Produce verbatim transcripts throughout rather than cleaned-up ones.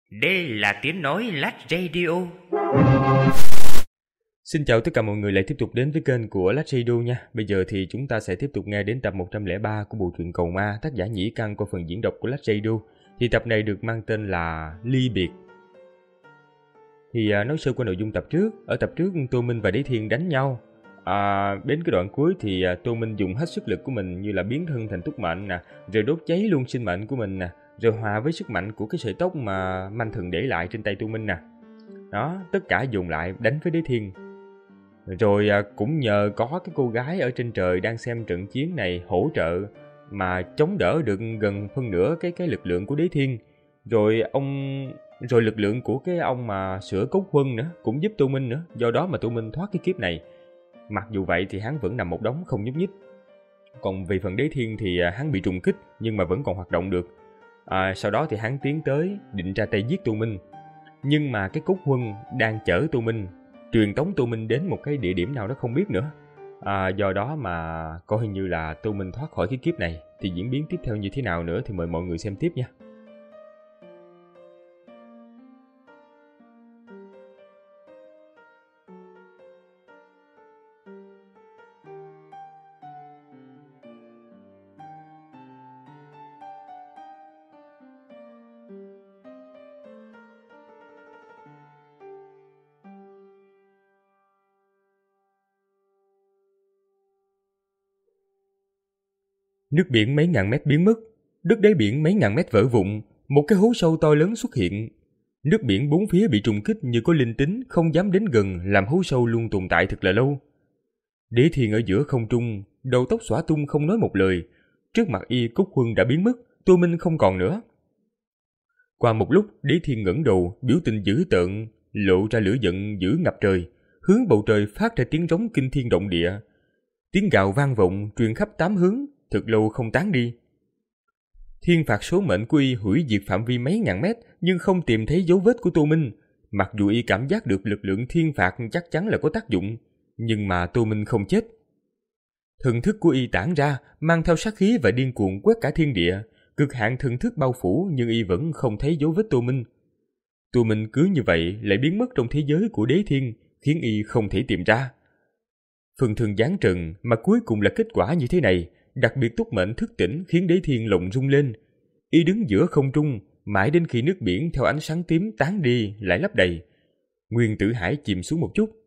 Đây là tiếng nói Lách Radio. Xin chào tất cả mọi người lại tiếp tục đến với kênh của Lách Radio nha. Bây giờ thì chúng ta sẽ tiếp tục nghe đến tập một trăm lẻ ba của bộ truyện Cầu Ma, tác giả Nhĩ Căn qua phần diễn đọc của Lách Radio. Thì tập này được mang tên là Ly Biệt. Thì à, nói sơ qua nội dung tập trước. Ở tập trước Tô Minh và Đế Thiên đánh nhau. À, đến cái đoạn cuối thì à, Tô Minh dùng hết sức lực của mình, như là biến thân thành túc mệnh nè, rồi đốt cháy luôn sinh mệnh của mình nè, rồi hòa với sức mạnh của cái sợi tóc mà Manh Thần để lại trên tay Tô Minh nè. Đó, tất cả dùng lại đánh với Đế Thiên. Rồi à, cũng nhờ có cái cô gái ở trên trời đang xem trận chiến này hỗ trợ mà chống đỡ được gần phân nửa cái cái lực lượng của Đế Thiên. Rồi ông rồi lực lượng của cái ông mà sửa cốt huân nữa cũng giúp Tô Minh nữa, do đó mà Tô Minh thoát cái kiếp này. Mặc dù vậy thì hắn vẫn nằm một đống không nhúc nhích. Còn về phần Đế Thiên thì à, hắn bị trùng kích nhưng mà vẫn còn hoạt động được. À, sau đó thì hắn tiến tới định ra tay giết Tô Minh. Nhưng mà cái cốt huân đang chở Tô Minh, truyền tống Tô Minh đến một cái địa điểm nào đó không biết nữa. À, do đó mà coi như là Tô Minh thoát khỏi cái kiếp này. Thì diễn biến tiếp theo như thế nào nữa thì mời mọi người xem tiếp nha. Nước biển mấy ngàn mét biến mất, đất đáy biển mấy ngàn mét vỡ vụn, một cái hố sâu to lớn xuất hiện. Nước biển bốn phía bị trùng kích như có linh tính, không dám đến gần, làm hố sâu luôn tồn tại thật là lâu. Đế Thiên ở giữa không trung, đầu tóc xõa tung không nói một lời. Trước mặt y cốt huân đã biến mất, Tô Minh không còn nữa. Qua một lúc, Đế Thiên ngẩng đầu, biểu tình dữ tợn, lộ ra lửa giận dữ ngập trời, hướng bầu trời phát ra tiếng rống kinh thiên động địa. Tiếng gào vang vọng truyền khắp tám hướng, thực lâu không tán đi. Thiên phạt số mệnh của y hủy diệt phạm vi mấy ngàn mét nhưng không tìm thấy dấu vết của Tô Minh. Mặc dù y cảm giác được lực lượng thiên phạt chắc chắn là có tác dụng, nhưng mà Tô Minh không chết. Thần thức của y tản ra, mang theo sát khí và điên cuồng quét cả thiên địa, cực hạn thần thức bao phủ nhưng y vẫn không thấy dấu vết Tô Minh. Tô Minh cứ như vậy lại biến mất trong thế giới của Đế Thiên, khiến y không thể tìm ra. Phần thường giáng trần mà cuối cùng là kết quả như thế này. Đặc biệt túc mệnh thức tỉnh khiến Đế Thiên lồng rung lên. Y đứng giữa không trung, mãi đến khi nước biển theo ánh sáng tím tán đi lại lấp đầy. Nguyên tử hải chìm xuống một chút.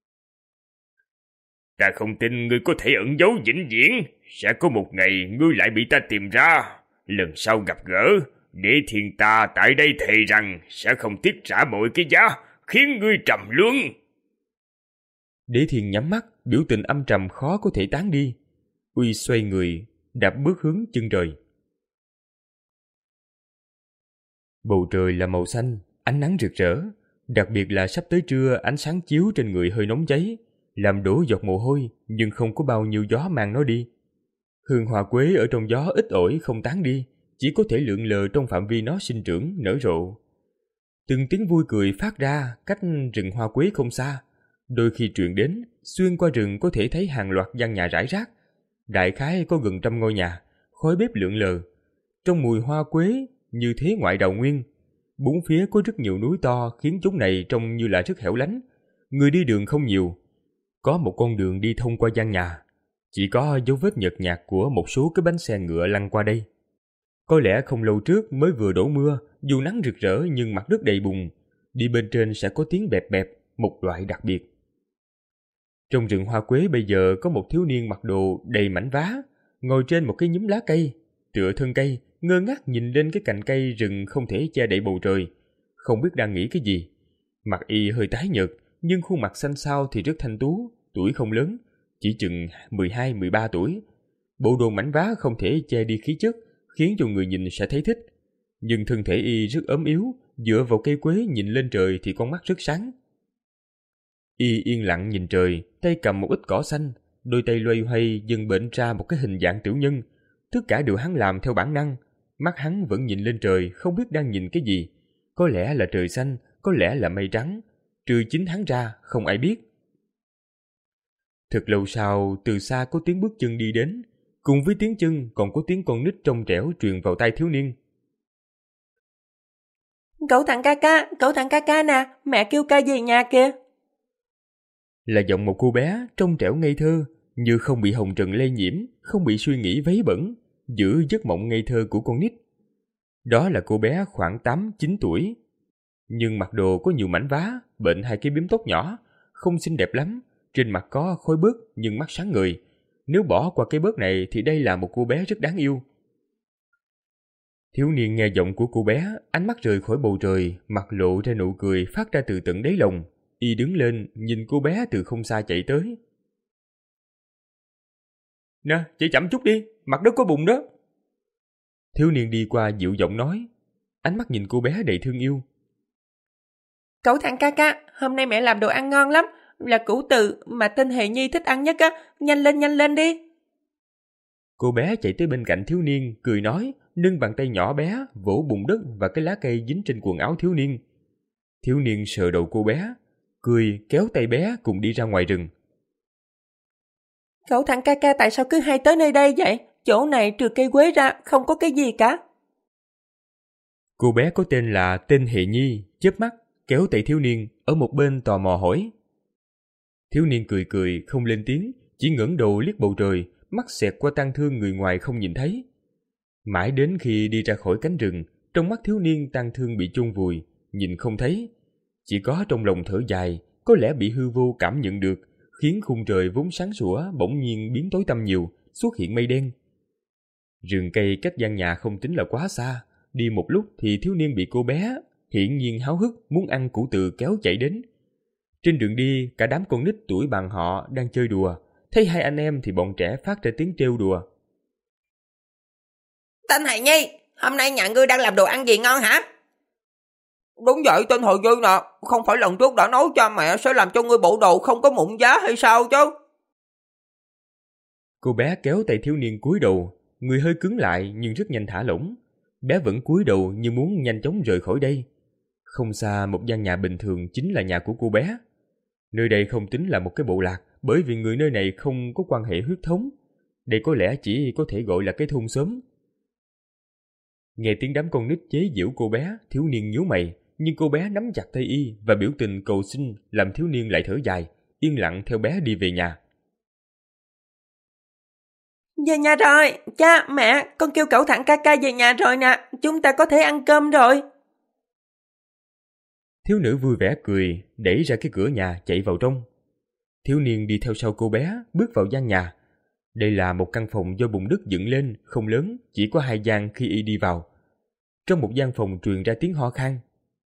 Ta không tin ngươi có thể ẩn giấu vĩnh viễn. Sẽ có một ngày ngươi lại bị ta tìm ra. Lần sau gặp gỡ, Đế Thiên ta tại đây thề rằng sẽ không tiếc trả mọi cái giá, khiến ngươi trầm luân. Đế Thiên nhắm mắt, biểu tình âm trầm khó có thể tán đi. Uy xoay người, đạp bước hướng chân trời. Bầu trời là màu xanh, ánh nắng rực rỡ, đặc biệt là sắp tới trưa ánh sáng chiếu trên người hơi nóng cháy, làm đổ giọt mồ hôi nhưng không có bao nhiêu gió mang nó đi. Hương hoa quế ở trong gió ít ỏi không tán đi, chỉ có thể lượn lờ trong phạm vi nó sinh trưởng, nở rộ. Từng tiếng vui cười phát ra cách rừng hoa quế không xa, đôi khi truyền đến, xuyên qua rừng có thể thấy hàng loạt gian nhà rải rác. Đại khái có gần trăm ngôi nhà, khói bếp lượn lờ. Trong mùi hoa quế như thế ngoại đào nguyên. Bốn phía có rất nhiều núi to khiến chúng này trông như là rất hẻo lánh. Người đi đường không nhiều. Có một con đường đi thông qua gian nhà. Chỉ có dấu vết nhợt nhạt của một số cái bánh xe ngựa lăn qua đây. Có lẽ không lâu trước mới vừa đổ mưa, dù nắng rực rỡ nhưng mặt đất đầy bùn. Đi bên trên sẽ có tiếng bẹp bẹp, một loại đặc biệt. Trong rừng hoa quế bây giờ có một thiếu niên mặc đồ đầy mảnh vá, ngồi trên một cái nhúm lá cây, tựa thân cây, ngơ ngác nhìn lên cái cành cây rừng không thể che đậy bầu trời, không biết đang nghĩ cái gì. Mặt y hơi tái nhợt, nhưng khuôn mặt xanh xao thì rất thanh tú, tuổi không lớn, chỉ chừng mười hai mười ba tuổi. Bộ đồ mảnh vá không thể che đi khí chất, khiến cho người nhìn sẽ thấy thích. Nhưng thân thể y rất ốm yếu, dựa vào cây quế nhìn lên trời thì con mắt rất sáng. Y yên lặng nhìn trời, tay cầm một ít cỏ xanh, đôi tay loay hoay dần bệnh ra một cái hình dạng tiểu nhân. Tất cả đều hắn làm theo bản năng. Mắt hắn vẫn nhìn lên trời, không biết đang nhìn cái gì. Có lẽ là trời xanh, có lẽ là mây trắng. Trừ chính hắn ra, không ai biết. Thật lâu sau, từ xa có tiếng bước chân đi đến. Cùng với tiếng chân còn có tiếng con nít trong trẻo truyền vào tai thiếu niên. Cậu thằng ca ca, cậu thằng ca ca nè, mẹ kêu ca về nhà kìa. Là giọng một cô bé trong trẻo ngây thơ, như không bị hồng trần lây nhiễm, không bị suy nghĩ vấy bẩn, giữ giấc mộng ngây thơ của con nít. Đó là cô bé khoảng tám chín tuổi, nhưng mặc đồ có nhiều mảnh vá, bệnh hai cái bím tóc nhỏ, không xinh đẹp lắm, trên mặt có khói bớt nhưng mắt sáng ngời. Nếu bỏ qua cái bớt này thì đây là một cô bé rất đáng yêu. Thiếu niên nghe giọng của cô bé, ánh mắt rời khỏi bầu trời, mặt lộ ra nụ cười phát ra từ tận đáy lòng. Y đứng lên, nhìn cô bé từ không xa chạy tới. Nè, chạy chậm chút đi, mặt đất có bùn đó. Thiếu niên đi qua dịu giọng nói, ánh mắt nhìn cô bé đầy thương yêu. Cậu thằng ca ca, hôm nay mẹ làm đồ ăn ngon lắm, là củ từ mà tên Hề Nhi thích ăn nhất á, nhanh lên nhanh lên đi. Cô bé chạy tới bên cạnh thiếu niên, cười nói, nâng bàn tay nhỏ bé, vỗ bùn đất và cái lá cây dính trên quần áo thiếu niên. Thiếu niên sờ đầu cô bé, cười kéo tay bé cùng đi ra ngoài rừng. Cậu thằng ca ca tại sao cứ hay tới nơi đây vậy? Chỗ này trừ cây quế ra không có cái gì cả. Cô bé có tên là tên Hề Nhi, chớp mắt, kéo tay thiếu niên, ở một bên tò mò hỏi. Thiếu niên cười cười, không lên tiếng, chỉ ngẩng đầu liếc bầu trời, mắt xẹt qua tang thương người ngoài không nhìn thấy. Mãi đến khi đi ra khỏi cánh rừng, trong mắt thiếu niên tang thương bị chôn vùi, nhìn không thấy. Chỉ có trong lòng thở dài, có lẽ bị hư vô cảm nhận được, khiến khung trời vốn sáng sủa bỗng nhiên biến tối tăm nhiều, xuất hiện mây đen. Rừng cây cách gian nhà không tính là quá xa, đi một lúc thì thiếu niên bị cô bé hiển nhiên háo hức muốn ăn củ từ kéo chạy đến. Trên đường đi, cả đám con nít tuổi bằng họ đang chơi đùa, thấy hai anh em thì bọn trẻ phát ra tiếng trêu đùa. Tên Hề Nhi, hôm nay nhà ngươi đang làm đồ ăn gì ngon hả? Đúng vậy tên Hề Nhi nè, không phải lần trước đã nói cho mẹ sẽ làm cho ngươi bộ đồ không có mụn giá hay sao chứ? Cô bé kéo tay thiếu niên cúi đầu, người hơi cứng lại nhưng rất nhanh thả lỏng. Bé vẫn cúi đầu như muốn nhanh chóng rời khỏi đây. Không xa một gian nhà bình thường chính là nhà của cô bé. Nơi đây không tính là một cái bộ lạc, bởi vì người nơi này không có quan hệ huyết thống. Đây có lẽ chỉ có thể gọi là cái thôn xóm. Nghe tiếng đám con nít chế giễu cô bé, thiếu niên nhíu mày, nhưng cô bé nắm chặt tay y và biểu tình cầu xin làm thiếu niên lại thở dài, yên lặng theo bé đi về nhà. Về nhà rồi, cha, mẹ, con kêu cậu thằng ca ca về nhà rồi nè, chúng ta có thể ăn cơm rồi. Thiếu nữ vui vẻ cười, đẩy ra cái cửa nhà chạy vào trong. Thiếu niên đi theo sau cô bé, bước vào gian nhà. Đây là một căn phòng do bùn đất dựng lên, không lớn, chỉ có hai gian khi y đi vào. Trong một gian phòng truyền ra tiếng ho khan.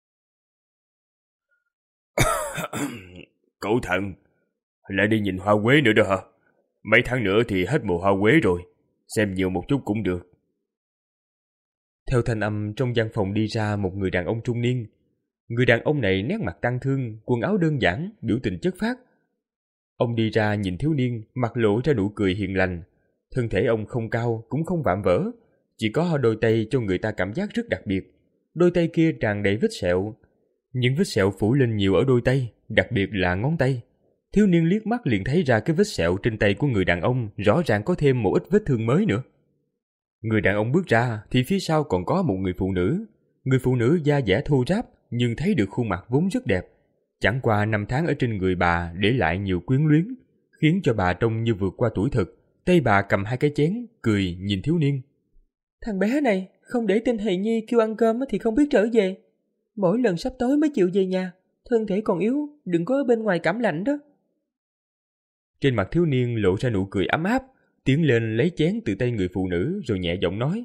Cậu thằng, lại đi nhìn hoa quế nữa đó hả? Mấy tháng nữa thì hết mùa hoa quế rồi, xem nhiều một chút cũng được. Theo thanh âm trong gian phòng đi ra một người đàn ông trung niên. Người đàn ông này nét mặt tang thương, quần áo đơn giản, biểu tình chất phác. Ông đi ra nhìn thiếu niên, mặt lộ ra nụ cười hiền lành. Thân thể ông không cao, cũng không vạm vỡ, chỉ có đôi tay cho người ta cảm giác rất đặc biệt. Đôi tay kia tràn đầy vết sẹo. Những vết sẹo phủ lên nhiều ở đôi tay, đặc biệt là ngón tay. Thiếu niên liếc mắt liền thấy ra cái vết sẹo trên tay của người đàn ông rõ ràng có thêm một ít vết thương mới nữa. Người đàn ông bước ra thì phía sau còn có một người phụ nữ. Người phụ nữ da dẻ thô ráp nhưng thấy được khuôn mặt vốn rất đẹp. Chẳng qua năm tháng ở trên người bà để lại nhiều quyến luyến, khiến cho bà trông như vượt qua tuổi thực. Tay bà cầm hai cái chén, cười nhìn thiếu niên. Thằng bé này không để tên Hề Nhi kêu ăn cơm thì không biết trở về. Mỗi lần sắp tối mới chịu về nhà, thân thể còn yếu, đừng có ở bên ngoài cảm lạnh đó. Trên mặt thiếu niên lộ ra nụ cười ấm áp, tiến lên lấy chén từ tay người phụ nữ rồi nhẹ giọng nói.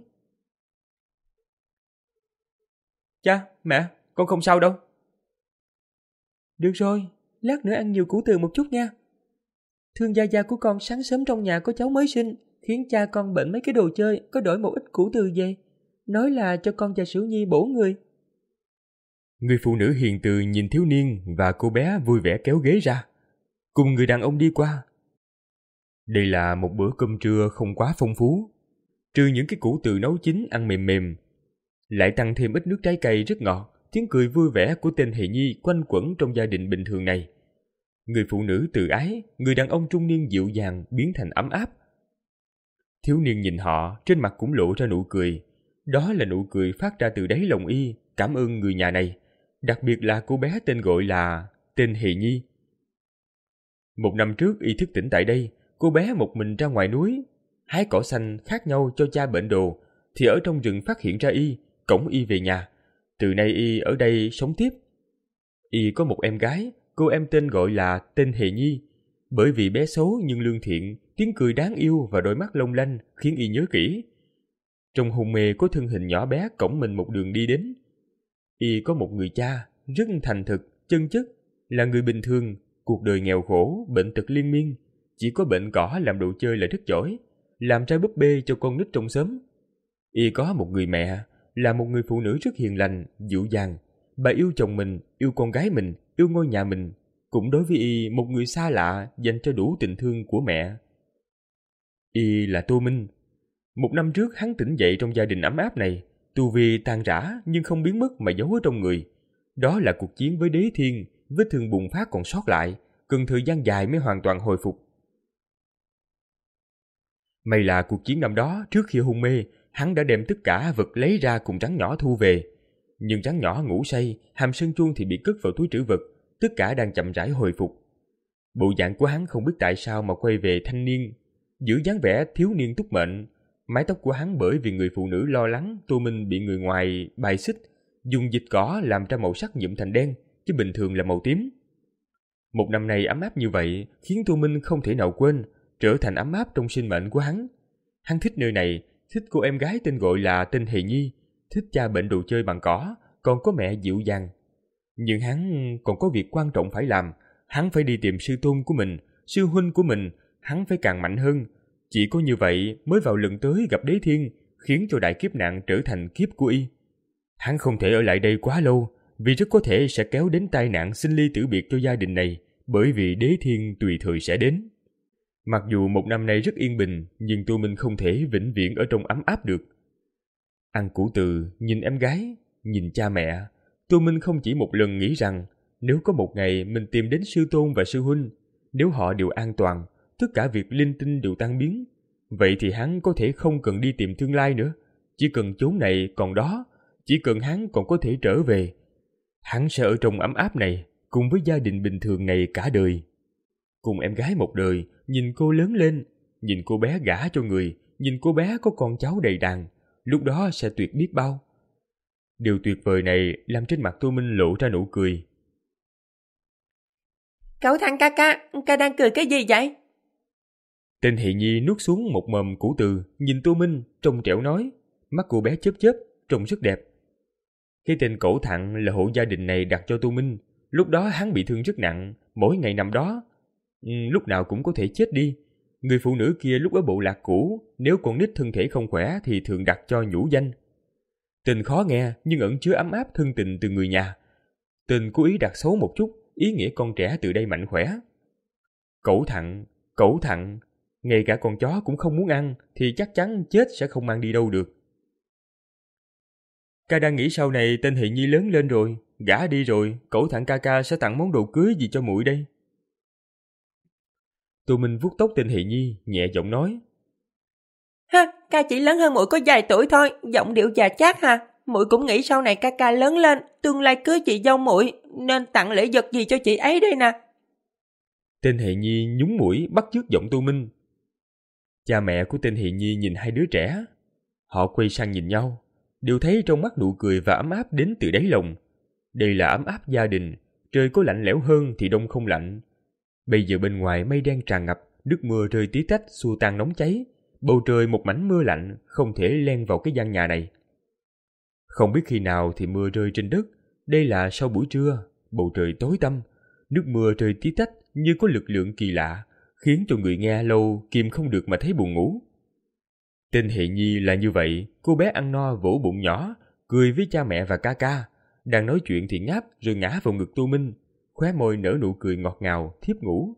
Cha, mẹ, con không sao đâu. Được rồi, lát nữa ăn nhiều củ từ một chút nha. Thương gia gia của con sáng sớm trong nhà có cháu mới sinh, khiến cha con bệnh mấy cái đồ chơi, có đổi một ít củ từ về. Nói là cho con và Sửu Nhi bổ người. Người phụ nữ hiền từ nhìn thiếu niên và cô bé vui vẻ kéo ghế ra. Cùng người đàn ông đi qua. Đây là một bữa cơm trưa không quá phong phú. Trừ những cái củ từ nấu chín ăn mềm mềm, lại tăng thêm ít nước trái cây rất ngọt. Tiếng cười vui vẻ của tên Hề Nhi quanh quẩn trong gia đình bình thường này. Người phụ nữ từ ái, người đàn ông trung niên dịu dàng biến thành ấm áp. Thiếu niên nhìn họ, trên mặt cũng lộ ra nụ cười. Đó là nụ cười phát ra từ đáy lòng y, cảm ơn người nhà này, đặc biệt là cô bé tên gọi là tên Hề Nhi. Một năm trước y thức tỉnh tại đây, cô bé một mình ra ngoài núi, hái cỏ xanh khác nhau cho cha bệnh đồ, thì ở trong rừng phát hiện ra y, cõng y về nhà. Từ nay y ở đây sống tiếp. Y có một em gái, cô em tên gọi là tên Hề Nhi. Bởi vì bé xấu nhưng lương thiện, tiếng cười đáng yêu và đôi mắt long lanh khiến y nhớ kỹ. Trong hôn mê có thân hình nhỏ bé cõng mình một đường đi đến. Y có một người cha, rất thành thực, chân chất, là người bình thường, cuộc đời nghèo khổ, bệnh tật liên miên, chỉ có bệnh cỏ làm đồ chơi là rất giỏi, làm ra búp bê cho con nít trong xóm. Y có một người mẹ, là một người phụ nữ rất hiền lành, dịu dàng. Bà yêu chồng mình, yêu con gái mình, yêu ngôi nhà mình, cũng đối với y một người xa lạ dành cho đủ tình thương của mẹ. Y là Tô Minh. Một năm trước hắn tỉnh dậy trong gia đình ấm áp này, tu vi tan rã nhưng không biến mất mà giấu ở trong người. Đó là cuộc chiến với đế thiên, vết thương bùng phát còn sót lại, cần thời gian dài mới hoàn toàn hồi phục. May là cuộc chiến năm đó, trước khi hôn mê, hắn đã đem tất cả vật lấy ra cùng trắng nhỏ thu về. Nhưng trắng nhỏ ngủ say, hàm sơn chuông thì bị cất vào túi trữ vật, tất cả đang chậm rãi hồi phục. Bộ dạng của hắn không biết tại sao mà quay về thanh niên, giữ dáng vẻ thiếu niên túc mệnh. Mái tóc của hắn bởi vì người phụ nữ lo lắng Tô Minh bị người ngoài bài xích, dùng dịch cỏ làm ra màu sắc nhuộm thành đen, chứ bình thường là màu tím. Một năm nay ấm áp như vậy khiến Tô Minh không thể nào quên, trở thành ấm áp trong sinh mệnh của hắn. Hắn thích nơi này, thích cô em gái tên gọi là tên Hề Nhi, thích cha bệnh đồ chơi bằng cỏ, còn có mẹ dịu dàng. Nhưng hắn còn có việc quan trọng phải làm, hắn phải đi tìm sư tôn của mình, sư huynh của mình, hắn phải càng mạnh hơn. Chỉ có như vậy mới vào lần tới gặp đế thiên, khiến cho đại kiếp nạn trở thành kiếp của y. Hắn không thể ở lại đây quá lâu, vì rất có thể sẽ kéo đến tai nạn sinh ly tử biệt cho gia đình này, bởi vì đế thiên tùy thời sẽ đến. Mặc dù một năm nay rất yên bình, nhưng Tô Minh không thể vĩnh viễn ở trong ấm áp được. Ăn củ từ, nhìn em gái, nhìn cha mẹ, Tô Minh không chỉ một lần nghĩ rằng nếu có một ngày mình tìm đến sư tôn và sư huynh, nếu họ đều an toàn, tất cả việc linh tinh đều tan biến, vậy thì hắn có thể không cần đi tìm tương lai nữa, chỉ cần chốn này còn đó, chỉ cần hắn còn có thể trở về. Hắn sẽ ở trong ấm áp này, cùng với gia đình bình thường này cả đời. Cùng em gái một đời, nhìn cô lớn lên, nhìn cô bé gả cho người, nhìn cô bé có con cháu đầy đàn, lúc đó sẽ tuyệt biết bao. Điều tuyệt vời này làm trên mặt Tô Minh lộ ra nụ cười. Cậu thằng ca ca, ca đang cười cái gì vậy? Tên Hỷ Nhi nuốt xuống một mầm củ từ, nhìn Tô Minh, trông trẻo nói, mắt cô bé chớp chớp, trông rất đẹp. Cái tên Cẩu Thặng là hộ gia đình này đặt cho Tô Minh, lúc đó hắn bị thương rất nặng, mỗi ngày nằm đó, lúc nào cũng có thể chết đi. Người phụ nữ kia lúc ở bộ lạc cũ, nếu con nít thân thể không khỏe thì thường đặt cho nhũ danh. Tên khó nghe nhưng ẩn chứa ấm áp thân tình từ người nhà. Tên cố ý đặt xấu một chút, ý nghĩa con trẻ từ đây mạnh khỏe. Cẩu Thặng, Cẩu Thặng, ngay cả con chó cũng không muốn ăn thì chắc chắn chết sẽ không mang đi đâu được. Ca đang nghĩ sau này tên Hỷ Nhi lớn lên rồi, gả đi rồi, Cẩu Thặng ca ca sẽ tặng món đồ cưới gì cho muội đây? Tô Minh vuốt tóc tên Hỷ Nhi, nhẹ giọng nói. Ha, ca chỉ lớn hơn muội có vài tuổi thôi, giọng điệu già chát ha. Muội cũng nghĩ sau này ca ca lớn lên, tương lai cưới chị dâu muội, nên tặng lễ vật gì cho chị ấy đây nè. Tên Hỷ Nhi nhún mũi bắt chước giọng Tô Minh. Cha mẹ của tên Hỷ Nhi nhìn hai đứa trẻ. Họ quay sang nhìn nhau, đều thấy trong mắt nụ cười và ấm áp đến từ đáy lòng. Đây là ấm áp gia đình, trời có lạnh lẽo hơn thì đông không lạnh. Bây giờ bên ngoài mây đen tràn ngập, nước mưa rơi tí tách xua tan nóng cháy. Bầu trời một mảnh mưa lạnh, không thể len vào cái gian nhà này. Không biết khi nào thì mưa rơi trên đất. Đây là sau buổi trưa, bầu trời tối tăm, nước mưa rơi tí tách như có lực lượng kỳ lạ, khiến cho người nghe lâu kìm không được mà thấy buồn ngủ. Tên Hỷ Nhi là như vậy, cô bé ăn no vỗ bụng nhỏ, cười với cha mẹ và ca ca, đang nói chuyện thì ngáp rồi ngã vào ngực Tô Minh, khóe môi nở nụ cười ngọt ngào, thiếp ngủ.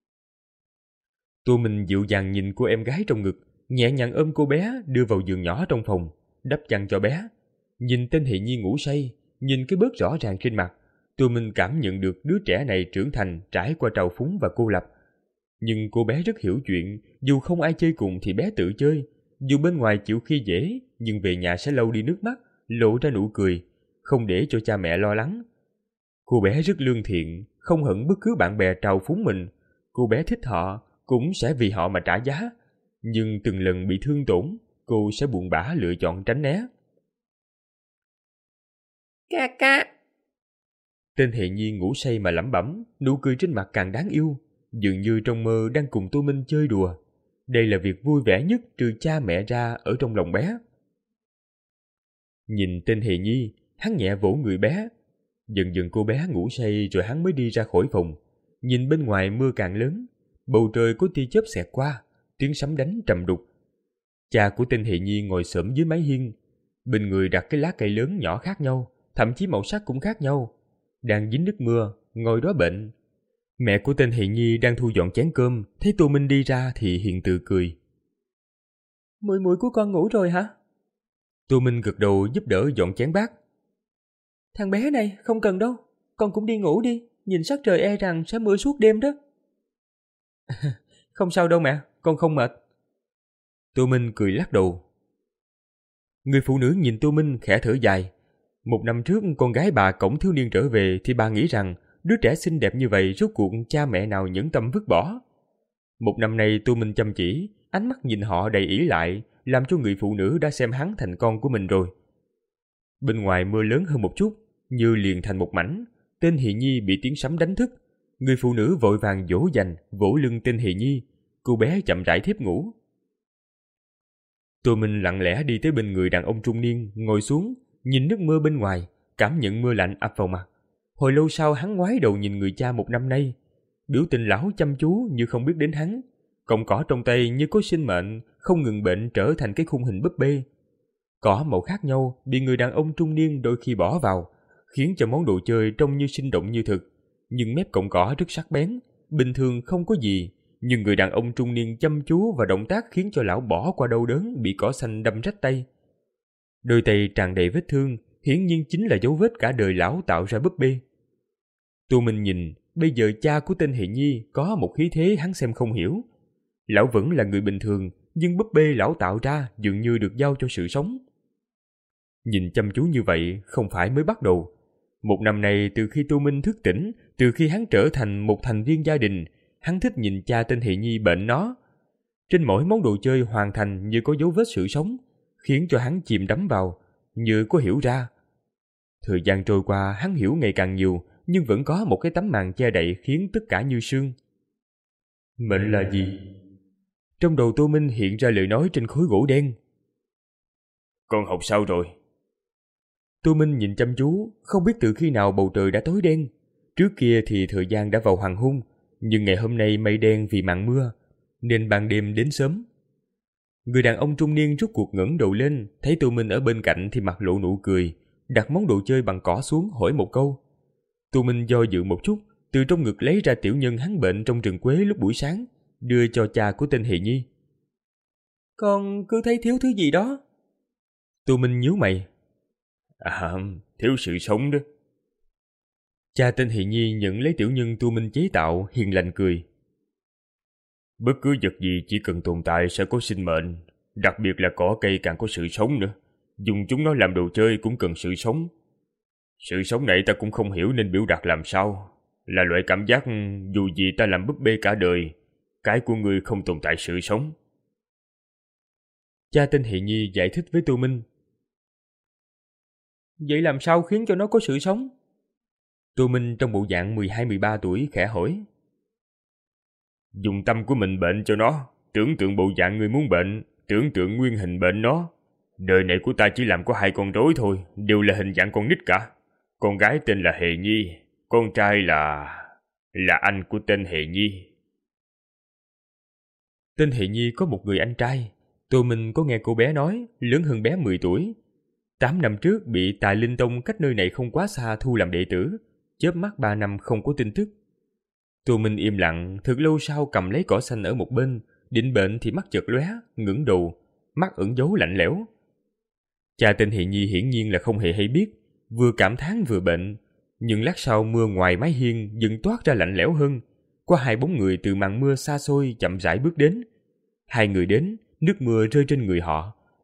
Tô Minh dịu dàng nhìn cô em gái trong ngực, nhẹ nhàng ôm cô bé đưa vào giường nhỏ trong phòng, đắp chăn cho bé. Nhìn tên Hỷ Nhi ngủ say, nhìn cái bớt rõ ràng trên mặt, Tô Minh cảm nhận được đứa trẻ này trưởng thành trải qua trào phúng và cô lập. Nhưng cô bé rất hiểu chuyện, dù không ai chơi cùng thì bé tự chơi, dù bên ngoài chịu khi dễ, nhưng về nhà sẽ lau đi nước mắt, lộ ra nụ cười, không để cho cha mẹ lo lắng. Cô bé rất lương thiện, không hận bất cứ bạn bè trào phúng mình. Cô bé thích họ, cũng sẽ vì họ mà trả giá. Nhưng từng lần bị thương tổn, cô sẽ buồn bã lựa chọn tránh né. Ca ca. Tên Hề Nhi ngủ say mà lẩm bẩm, nụ cười trên mặt càng đáng yêu, dường như trong mơ đang cùng Tô Minh chơi đùa. Đây là việc vui vẻ nhất trừ cha mẹ ra ở trong lòng bé. Nhìn tên Hề Nhi, hắn nhẹ vỗ người bé. Dần dần cô bé ngủ say rồi hắn mới đi ra khỏi phòng. Nhìn bên ngoài mưa càng lớn, bầu trời có tia chớp xẹt qua, tiếng sấm đánh trầm đục. Cha của tên Hề Nhi ngồi xổm dưới mái hiên, bên người đặt cái lá cây lớn nhỏ khác nhau, thậm chí màu sắc cũng khác nhau. Đang dính nước mưa, ngồi đó bệnh. Mẹ của tên Hề Nhi đang thu dọn chén cơm, thấy Tô Minh đi ra thì hiền từ cười. Muội muội của con ngủ rồi hả? Tô Minh gật đầu giúp đỡ dọn chén bát. Thằng bé này không cần đâu, con cũng đi ngủ đi, nhìn sắc trời e rằng sẽ mưa suốt đêm đó. Không sao đâu mẹ, con không mệt. Tô Minh cười lắc đầu. Người phụ nữ nhìn Tô Minh khẽ thở dài. Một năm trước con gái bà cõng thiếu niên trở về thì bà nghĩ rằng đứa trẻ xinh đẹp như vậy rốt cuộc cha mẹ nào nhẫn tâm vứt bỏ. Một năm nay Tô Minh chăm chỉ, ánh mắt nhìn họ đầy ỷ lại, làm cho người phụ nữ đã xem hắn thành con của mình rồi. Bên ngoài mưa lớn hơn một chút, như liền thành một mảnh. Tên Hề Nhi bị tiếng sấm đánh thức. Người phụ nữ vội vàng dỗ dành, vỗ lưng tên Hề Nhi. Cô bé chậm rãi thiếp ngủ. Tô Minh lặng lẽ đi tới bên người đàn ông trung niên, ngồi xuống, nhìn nước mưa bên ngoài, cảm nhận mưa lạnh ập vào mặt. Hồi lâu sau hắn ngoái đầu nhìn người cha một năm nay. Biểu tình lão chăm chú như không biết đến hắn. Cọng cỏ trong tay như có sinh mệnh, không ngừng bệnh trở thành cái khung hình búp bê. Cỏ màu khác nhau bị người đàn ông trung niên đôi khi bỏ vào, khiến cho món đồ chơi trông như sinh động như thực. Nhưng mép cọng cỏ rất sắc bén, bình thường không có gì. Nhưng người đàn ông trung niên chăm chú và động tác khiến cho lão bỏ qua đau đớn bị cỏ xanh đâm rách tay. Đôi tay tràn đầy vết thương, hiển nhiên chính là dấu vết cả đời lão tạo ra búp bê. Tô Minh nhìn, bây giờ cha của tên Hề Nhi có một khí thế hắn xem không hiểu. Lão vẫn là người bình thường, nhưng búp bê lão tạo ra dường như được giao cho sự sống. Nhìn chăm chú như vậy không phải mới bắt đầu. Một năm nay từ khi Tô Minh thức tỉnh, từ khi hắn trở thành một thành viên gia đình, hắn thích nhìn cha tên Hề Nhi bệnh nó. Trên mỗi món đồ chơi hoàn thành như có dấu vết sự sống, khiến cho hắn chìm đắm vào, như có hiểu ra. Thời gian trôi qua hắn hiểu ngày càng nhiều, nhưng vẫn có một cái tấm màn che đậy khiến tất cả như sương. Mệnh là gì? Trong đầu Tô Minh hiện ra lời nói trên khối gỗ đen. Con học sao rồi? Tô Minh nhìn chăm chú, không biết từ khi nào bầu trời đã tối đen. Trước kia thì thời gian đã vào hoàng hôn, nhưng ngày hôm nay mây đen vì màn mưa, nên ban đêm đến sớm. Người đàn ông trung niên rút cuộc ngẩng đầu lên, thấy Tô Minh ở bên cạnh thì mặt lộ nụ cười, đặt món đồ chơi bằng cỏ xuống hỏi một câu. Tô Minh do dự một chút, từ trong ngực lấy ra tiểu nhân hắn bệnh trong rừng quế lúc buổi sáng, đưa cho cha của tên Hề Nhi. Con cứ thấy thiếu thứ gì đó. Tô Minh nhíu mày. À, thiếu sự sống đó. Cha tên Hề Nhi nhận lấy tiểu nhân Tô Minh chế tạo, hiền lành cười. Bất cứ vật gì chỉ cần tồn tại sẽ có sinh mệnh, đặc biệt là cỏ cây càng có sự sống nữa. Dùng chúng nó làm đồ chơi cũng cần sự sống. Sự sống này ta cũng không hiểu nên biểu đạt làm sao. Là loại cảm giác dù gì ta làm búp bê cả đời, cái của ngươi không tồn tại sự sống. Cha tên Hề Nhi giải thích với Tô Minh. Vậy làm sao khiến cho nó có sự sống? Tô Minh trong bộ dạng mười hai mười ba tuổi khẽ hỏi. Dùng tâm của mình bệnh cho nó, tưởng tượng bộ dạng người muốn bệnh, tưởng tượng nguyên hình bệnh nó. Đời này của ta chỉ làm có hai con rối thôi, đều là hình dạng con nít cả. Con gái tên là Hề Nhi, con trai là... là anh của tên Hề Nhi. Tên Hề Nhi có một người anh trai. Tô Minh có nghe cô bé nói, lớn hơn bé mười tuổi. Tám năm trước bị Tài Linh Tông cách nơi này không quá xa thu làm đệ tử, chớp mắt ba năm không có tin tức. Tô Minh im lặng, thật lâu sau cầm lấy cỏ xanh ở một bên, định bệnh thì mắt chợt lóe, ngẩng đầu, mắt ẩn dấu lạnh lẽo. Cha tên Hề Nhi hiển nhiên là không hề hay biết, vừa cảm thán vừa bệnh, nhưng lát sau mưa ngoài mái hiên dần toát ra lạnh lẽo hơn. Qua hai bóng người từ màn mưa xa xôi chậm rãi bước đến. Hai người đến, nước mưa rơi trên người họ,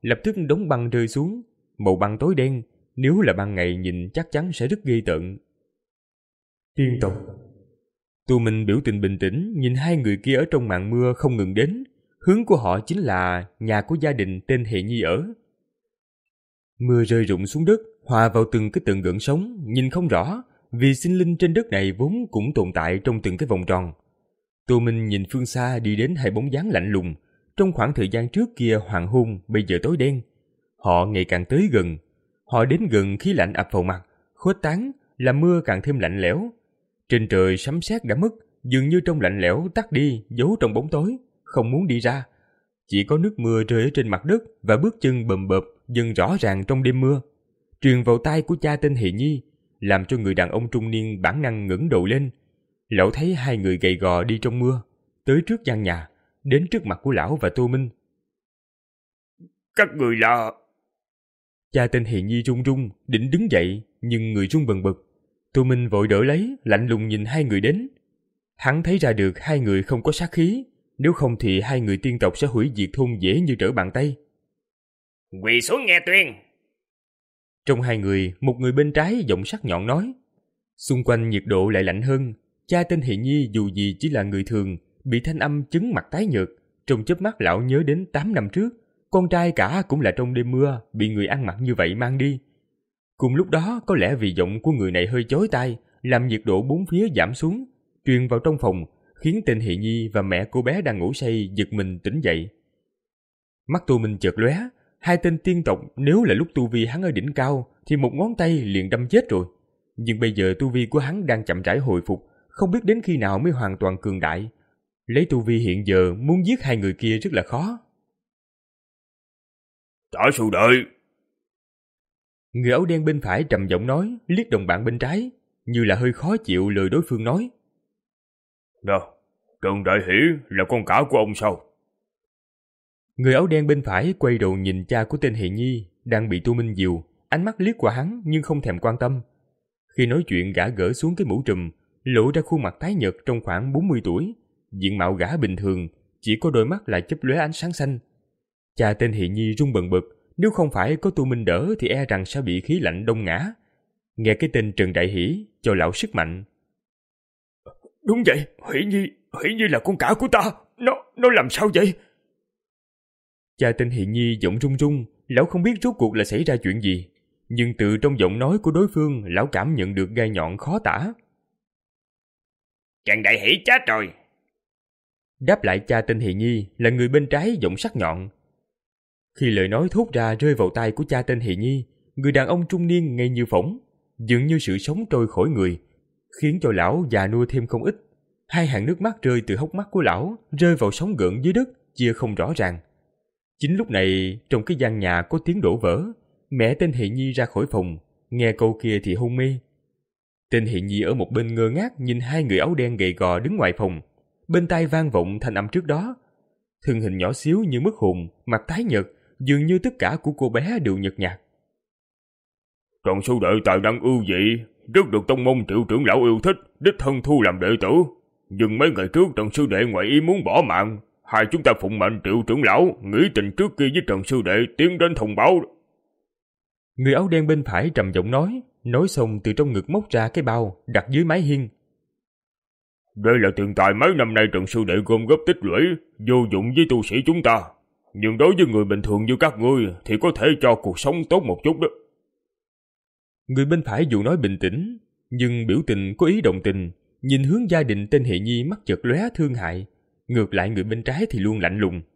lập tức đống băng rơi xuống, màu băng tối đen, nếu là ban ngày nhìn chắc chắn sẽ rất ghê tởm. Tiên tộc. Tô Minh biểu tình bình tĩnh nhìn hai người kia ở trong màn mưa không ngừng đến, hướng của họ chính là nhà của gia đình tên Hệ Nhi ở. Mưa rơi rụng xuống đất, hòa vào từng cái tượng gợn sóng, nhìn không rõ, vì sinh linh trên đất này vốn cũng tồn tại trong từng cái vòng tròn. Tô Minh nhìn phương xa đi đến hai bóng dáng lạnh lùng, trong khoảng thời gian trước kia hoàng hôn, bây giờ tối đen. Họ ngày càng tới gần, họ đến gần khí lạnh ập vào mặt, khuếch tán, làm mưa càng thêm lạnh lẽo. Trên trời sấm sét đã mất, dường như trong lạnh lẽo tắt đi, giấu trong bóng tối, không muốn đi ra. Chỉ có nước mưa rơi ở trên mặt đất và bước chân bầm bợp dần rõ ràng trong đêm mưa, truyền vào tai của cha tên Hệ Nhi, làm cho người đàn ông trung niên bản năng ngẩng đầu lên. Lão thấy hai người gầy gò đi trong mưa, tới trước gian nhà, đến trước mặt của lão và Tô Minh. Các người là... Cha tên Hệ Nhi run run, định đứng dậy, nhưng người run bần bật. Tô Minh vội đỡ lấy, lạnh lùng nhìn hai người đến. Hắn thấy ra được hai người không có sát khí, nếu không thì hai người tiên tộc sẽ hủy diệt thôn dễ như trở bàn tay. Quỳ xuống nghe tuyên. Trong hai người, một người bên trái giọng sắc nhọn nói. Xung quanh nhiệt độ lại lạnh hơn. Cha tên Hệ Nhi dù gì chỉ là người thường, bị thanh âm chấn mặt tái nhợt. Trong chớp mắt lão nhớ đến tám năm trước, con trai cả cũng là trong đêm mưa, bị người ăn mặc như vậy mang đi. Cùng lúc đó, có lẽ vì giọng của người này hơi chói tai, làm nhiệt độ bốn phía giảm xuống, truyền vào trong phòng, khiến tên Hệ Nhi và mẹ cô bé đang ngủ say giật mình tỉnh dậy. Mắt Tô Minh chợt lóe, hai tên tiên tộc nếu là lúc tu vi hắn ở đỉnh cao thì một ngón tay liền đâm chết rồi. Nhưng bây giờ tu vi của hắn đang chậm rãi hồi phục, không biết đến khi nào mới hoàn toàn cường đại. Lấy tu vi hiện giờ muốn giết hai người kia rất là khó. Tả sư đệ. Người áo đen bên phải trầm giọng nói, liếc đồng bạn bên trái, như là hơi khó chịu lời đối phương nói. Nào, Trần Đại Hỷ là con cả của ông sao? Người áo đen bên phải quay đầu nhìn cha của tên Hệ Nhi đang bị Tô Minh dìu, ánh mắt liếc qua hắn nhưng không thèm quan tâm. Khi nói chuyện gã gỡ xuống cái mũ trùm, lộ ra khuôn mặt tái nhợt trong khoảng bốn mươi tuổi, diện mạo gã bình thường, chỉ có đôi mắt lại chớp lóe ánh sáng xanh. Cha tên Hệ Nhi run bần bật, nếu không phải có Tô Minh đỡ thì e rằng sẽ bị khí lạnh đông ngã. Nghe cái tên Trần Đại Hỷ cho lão sức mạnh. Đúng vậy, Hỷ Nhi, Hỷ Nhi là con cả của ta, nó, nó làm sao vậy? Cha tên Hệ Nhi giọng run run, lão không biết rốt cuộc là xảy ra chuyện gì, nhưng từ trong giọng nói của đối phương, lão cảm nhận được gai nhọn khó tả. Trần Đại Hỷ chết rồi. Đáp lại cha tên Hệ Nhi là người bên trái giọng sắc nhọn. Khi lời nói thốt ra rơi vào tai của cha tên Hệ Nhi, người đàn ông trung niên ngây như phỗng, dường như sự sống trôi khỏi người, khiến cho lão già nua thêm không ít. Hai hàng nước mắt rơi từ hốc mắt của lão, rơi vào sóng gợn dưới đất, chia không rõ ràng. Chính lúc này, trong cái gian nhà có tiếng đổ vỡ, mẹ tên Hệ Nhi ra khỏi phòng, nghe câu kia thì hôn mê. Tên Hệ Nhi ở một bên ngơ ngác nhìn hai người áo đen gầy gò đứng ngoài phòng, bên tai vang vọng thanh âm trước đó. Thân hình nhỏ xíu như mất hồn, mặt tái nhợt, dường như tất cả của cô bé đều nhợt nhạt. Trần sư đệ tài năng ưu dị, rất được tông môn Triệu trưởng lão yêu thích, đích thân thu làm đệ tử. Nhưng mấy ngày trước Trần sư đệ ngoại ý muốn bỏ mạng, hai chúng ta phụng mệnh Triệu trưởng lão nghĩ tình trước kia với Trần sư đệ tiến đến thông báo. Người áo đen bên phải trầm giọng nói, nói xong từ trong ngực móc ra cái bao đặt dưới mái hiên. Đây là tiền tài mấy năm nay Trần sư đệ gom góp tích lũy, vô dụng với tu sĩ chúng ta. Nhưng đối với người bình thường như các ngươi thì có thể cho cuộc sống tốt một chút đó. Người bên phải dù nói bình tĩnh, nhưng biểu tình có ý động tình, nhìn hướng gia đình tên Hệ Nhi mắt chợt lóe thương hại. Ngược lại người bên trái thì luôn lạnh lùng.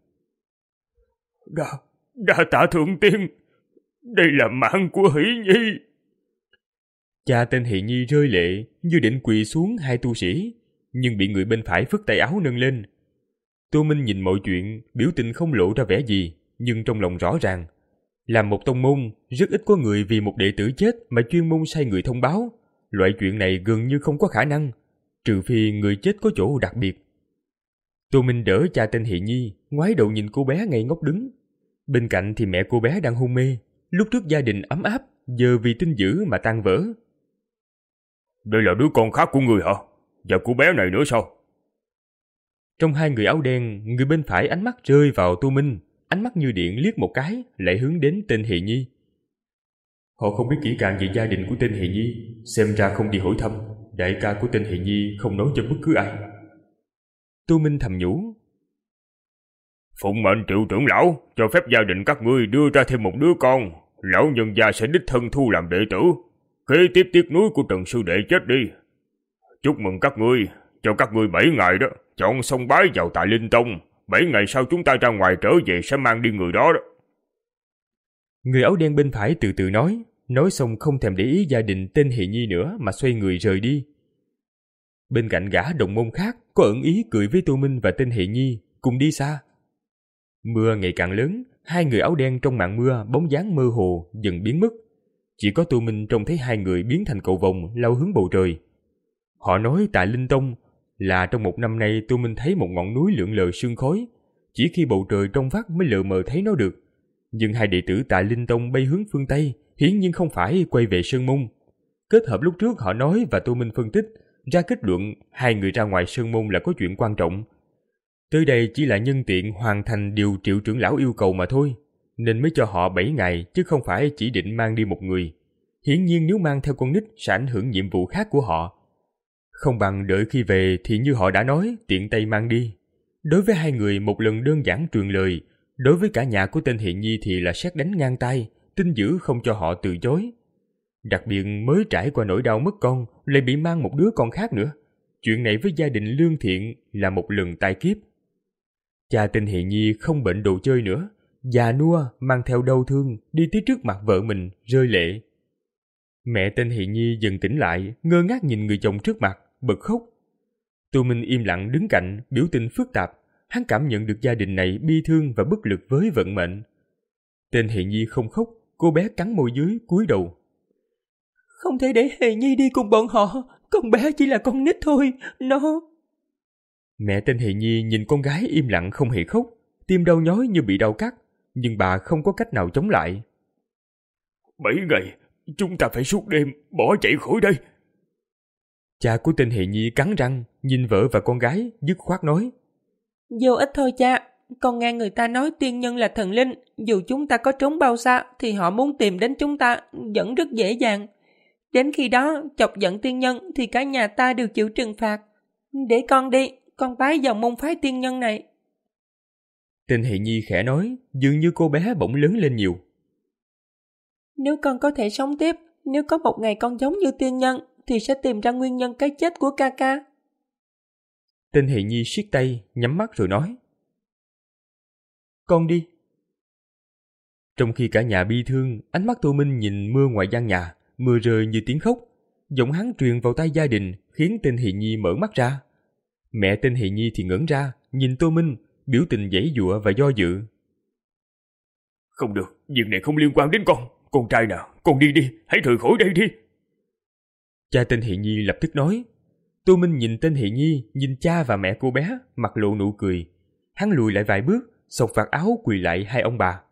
Đa, đa tạ thượng tiên, đây là mạng của Hỷ Nhi. Cha tên Hệ Nhi rơi lệ, như định quỳ xuống hai tu sĩ, nhưng bị người bên phải phất tay áo nâng lên. Tô Minh nhìn mọi chuyện, biểu tình không lộ ra vẻ gì, nhưng trong lòng rõ ràng. Làm một tông môn, rất ít có người vì một đệ tử chết mà chuyên môn sai người thông báo. Loại chuyện này gần như không có khả năng, trừ phi người chết có chỗ đặc biệt. Tô Minh đỡ cha tên Hệ Nhi, ngoái đầu nhìn cô bé ngây ngốc đứng. Bên cạnh thì mẹ cô bé đang hôn mê, lúc trước gia đình ấm áp, giờ vì tin dữ mà tan vỡ. Đây là đứa con khác của người hả? Và cô bé này nữa sao? Trong hai người áo đen, người bên phải ánh mắt rơi vào Tô Minh, ánh mắt như điện liếc một cái, lại hướng đến tên Hề Nhi. Họ không biết kỹ càng về gia đình của tên Hề Nhi, xem ra không đi hỏi thăm. Đại ca của tên Hề Nhi không nói cho bất cứ ai. Tô Minh thầm nhủ. Phụng mệnh Triệu trưởng lão, cho phép gia đình các ngươi đưa ra thêm một đứa con. Lão nhân gia sẽ đích thân thu làm đệ tử. Kế tiếp tiếc nuối của Trần sư đệ chết đi. Chúc mừng các ngươi, cho các ngươi bảy ngày đó, chọn xong bái vào Tại Linh Tông. Bảy ngày sau chúng ta ra ngoài trở về sẽ mang đi người đó đó. Người áo đen bên phải từ từ nói, nói xong không thèm để ý gia đình tên Hề Nhi nữa mà xoay người rời đi. Bên cạnh gã đồng môn khác có ẩn ý cười với Tô Minh và tên Hề Nhi cùng đi xa. Mưa ngày càng lớn, hai người áo đen trong màn mưa bóng dáng mơ hồ dần biến mất. Chỉ có Tô Minh trông thấy hai người biến thành cầu vồng lao hướng bầu trời. Họ nói Tại Linh Tông là trong một năm nay Tô Minh thấy một ngọn núi lượn lờ sương khói, chỉ khi bầu trời trong vắt mới lờ mờ thấy nó được. Nhưng hai đệ tử Tại Linh Tông bay hướng phương Tây, hiển nhiên không phải quay về Sơn Môn. Kết hợp lúc trước họ nói và Tô Minh phân tích, ra kết luận hai người ra ngoài Sơn Môn là có chuyện quan trọng. Tới đây chỉ là nhân tiện hoàn thành điều Triệu trưởng lão yêu cầu mà thôi, nên mới cho họ bảy ngày chứ không phải chỉ định mang đi một người. Hiển nhiên nếu mang theo con nít sẽ ảnh hưởng nhiệm vụ khác của họ. Không bằng đợi khi về thì như họ đã nói, tiện tay mang đi. Đối với hai người một lần đơn giản truyền lời, đối với cả nhà của tên Hề Nhi thì là sét đánh ngang tay, tin dữ không cho họ từ chối. Đặc biệt mới trải qua nỗi đau mất con, lại bị mang một đứa con khác nữa. Chuyện này với gia đình lương thiện là một lần tai kiếp. Cha tên Hề Nhi không bệnh đồ chơi nữa, già nua mang theo đau thương đi tới trước mặt vợ mình rơi lệ. Mẹ tên Hề Nhi dần tỉnh lại, ngơ ngác nhìn người chồng trước mặt, bật khóc. Tô Minh im lặng đứng cạnh, biểu tình phức tạp. Hắn cảm nhận được gia đình này bi thương và bất lực với vận mệnh. Tên Hề Nhi không khóc, cô bé cắn môi dưới cúi đầu. Không thể để Hề Nhi đi cùng bọn họ, con bé chỉ là con nít thôi, nó... Mẹ tên Hề Nhi nhìn con gái im lặng không hề khóc, tim đau nhói như bị đau cắt, nhưng bà không có cách nào chống lại. Bảy ngày, chúng ta phải suốt đêm, bỏ chạy khỏi đây. Cha của tên Hề Nhi cắn răng, nhìn vợ và con gái, dứt khoát nói. Vô ích thôi cha, con nghe người ta nói tiên nhân là thần linh, dù chúng ta có trốn bao xa thì họ muốn tìm đến chúng ta vẫn rất dễ dàng. Đến khi đó chọc giận tiên nhân thì cả nhà ta đều chịu trừng phạt. Để con đi, con bái vào môn phái tiên nhân này. Tên Hề Nhi khẽ nói, dường như cô bé bỗng lớn lên nhiều. Nếu con có thể sống tiếp, nếu có một ngày con giống như tiên nhân thì sẽ tìm ra nguyên nhân cái chết của ca ca. Tên Hề Nhi siết tay, nhắm mắt rồi nói. Con đi. Trong khi cả nhà bi thương, ánh mắt Tô Minh nhìn mưa ngoài gian nhà, mưa rơi như tiếng khóc. Giọng hắn truyền vào tai gia đình, khiến tên Hề Nhi mở mắt ra. Mẹ tên Hề Nhi thì ngẩng ra, nhìn Tô Minh, biểu tình giãy giụa và do dự. Không được, việc này không liên quan đến con. Con trai nào, con đi đi, hãy rời khỏi đây đi. Cha tên Hề Nhi lập tức nói. Tô Minh nhìn tên Hề Nhi, nhìn cha và mẹ cô bé, mặt lộ nụ cười. Hắn lùi lại vài bước, xộc vạt áo quỳ lại hai ông bà.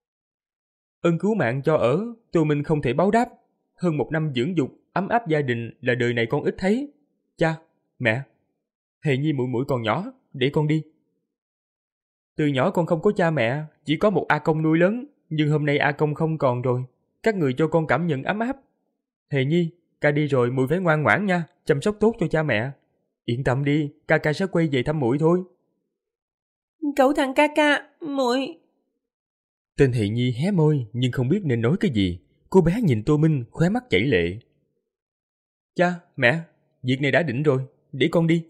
Ơn cứu mạng cho ở, Tô Minh không thể báo đáp. Hơn một năm dưỡng dục, ấm áp gia đình là đời này con ít thấy. Cha, mẹ, Hề Nhi muội muội còn nhỏ, để con đi. Từ nhỏ con không có cha mẹ, chỉ có một A Công nuôi lớn, nhưng hôm nay A Công không còn rồi. Các người cho con cảm nhận ấm áp. Hề Nhi, ca đi rồi muội phải ngoan ngoãn nha, chăm sóc tốt cho cha mẹ. Yên tâm đi, ca ca sẽ quay về thăm muội thôi. Cậu thằng ca ca, muội. Tên Hề Nhi hé môi nhưng không biết nên nói cái gì. Cô bé nhìn Tô Minh, khóe mắt chảy lệ. Cha, mẹ, việc này đã định rồi, để con đi.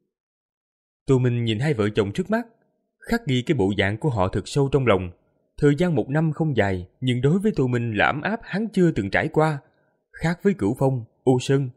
Tô Minh nhìn hai vợ chồng trước mắt, khắc ghi cái bộ dạng của họ thật sâu trong lòng. Thời gian một năm không dài, nhưng đối với Tô Minh là ấm áp hắn chưa từng trải qua, khác với Cửu Phong, Ô Sơn.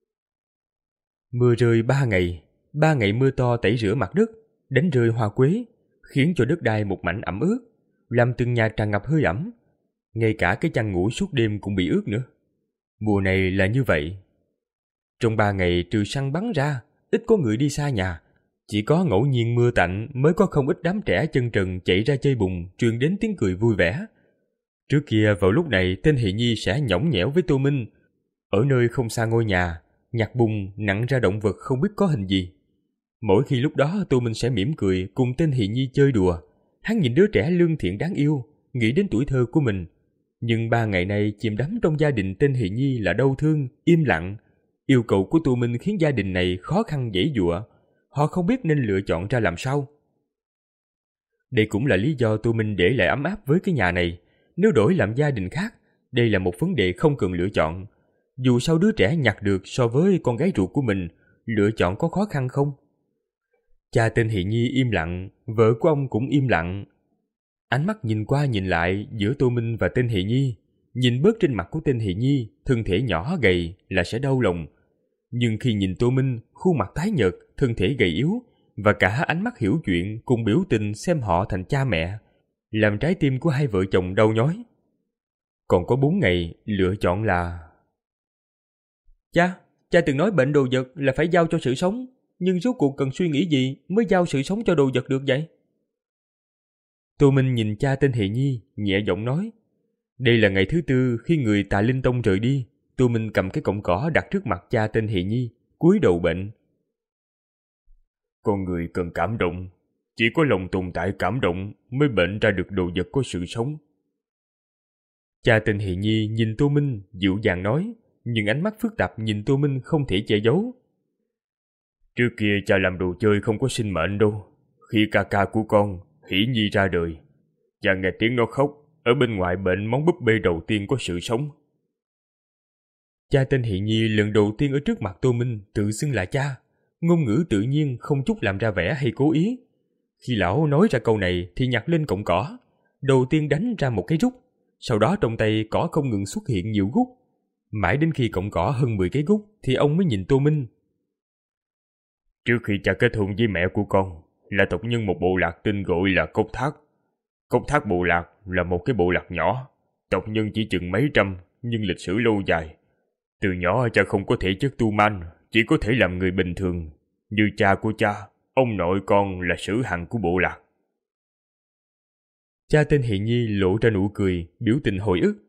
Mưa rơi ba ngày, ba ngày mưa to tẩy rửa mặt đất, đánh rơi hoa quế, khiến cho đất đai một mảnh ẩm ướt, làm từng nhà tràn ngập hơi ẩm. Ngay cả cái chăn ngủ suốt đêm cũng bị ướt nữa. Mùa này là như vậy. Trong ba ngày trừ săn bắn ra, ít có người đi xa nhà. Chỉ có ngẫu nhiên mưa tạnh mới có không ít đám trẻ chân trần chạy ra chơi bùn, truyền đến tiếng cười vui vẻ. Trước kia vào lúc này tên Hề Nhi sẽ nhõng nhẽo với Tô Minh. Ở nơi không xa ngôi nhà, nhặt bùn nặng ra động vật không biết có hình gì. Mỗi khi lúc đó Tô Minh sẽ mỉm cười cùng tên Hề Nhi chơi đùa. hắn nhìn đứa trẻ lương thiện đáng yêu, nghĩ đến tuổi thơ của mình. Nhưng ba ngày nay chìm đắm trong gia đình tên Hỷ Nhi là đau thương, im lặng. Yêu cầu của Tô Minh khiến gia đình này khó khăn giãy giụa. Họ không biết nên lựa chọn ra làm sao. Đây cũng là lý do Tô Minh để lại ấm áp với cái nhà này. Nếu đổi làm gia đình khác, đây là một vấn đề không cần lựa chọn. Dù sao đứa trẻ nhặt được so với con gái ruột của mình, lựa chọn có khó khăn không? Cha tên Hỷ Nhi im lặng, vợ của ông cũng im lặng. Ánh mắt nhìn qua nhìn lại giữa Tô Minh và tên Hỷ Nhi, nhìn bớt trên mặt của tên Hỷ Nhi, thân thể nhỏ gầy là sẽ đau lòng. Nhưng khi nhìn Tô Minh, khuôn mặt tái nhợt, thân thể gầy yếu, và cả ánh mắt hiểu chuyện cùng biểu tình xem họ thành cha mẹ, làm trái tim của hai vợ chồng đau nhói. Còn có bốn ngày, lựa chọn là... Cha, cha từng nói bệnh đồ vật là phải giao cho sự sống, nhưng rốt cuộc cần suy nghĩ gì mới giao sự sống cho đồ vật được vậy? Tô Minh nhìn cha tên Hỷ Nhi, nhẹ giọng nói. Đây là ngày thứ tư khi người Tà Linh Tông rời đi. Tô Minh cầm cái cọng cỏ đặt trước mặt cha tên Hỷ Nhi, cúi đầu bệnh. Con người cần cảm động, chỉ có lòng tồn tại cảm động mới bệnh ra được đồ vật có sự sống. Cha tên Hỷ Nhi nhìn Tô Minh, dịu dàng nói, nhưng ánh mắt phức tạp nhìn Tô Minh không thể che giấu. Trước kia cha làm đồ chơi không có sinh mệnh đâu. Khi ca ca của con, Hỷ Nhi ra đời, cha nghe tiếng nó khóc, ở bên ngoài bệnh món búp bê đầu tiên có sự sống. Cha tên Hỷ Nhi lần đầu tiên ở trước mặt Tô Minh tự xưng là cha, ngôn ngữ tự nhiên không chút làm ra vẻ hay cố ý. Khi lão nói ra câu này thì nhặt lên cọng cỏ, đầu tiên đánh ra một cái rút, sau đó trong tay cỏ không ngừng xuất hiện nhiều gút. Mãi đến khi cọng cỏ hơn mười cái gút thì ông mới nhìn Tô Minh. Trước khi cha kết hôn với mẹ của con là tộc nhân một bộ lạc tên gọi là Cốc Thác. Cốc Thác bộ lạc là một cái bộ lạc nhỏ, tộc nhân chỉ chừng mấy trăm nhưng lịch sử lâu dài. Từ nhỏ cha không có thể chất tu man, chỉ có thể làm người bình thường. Như cha của cha, ông nội con là Sử Hằng của bộ lạc. Cha tên Hỷ Nhi lộ ra nụ cười, biểu tình hồi ức.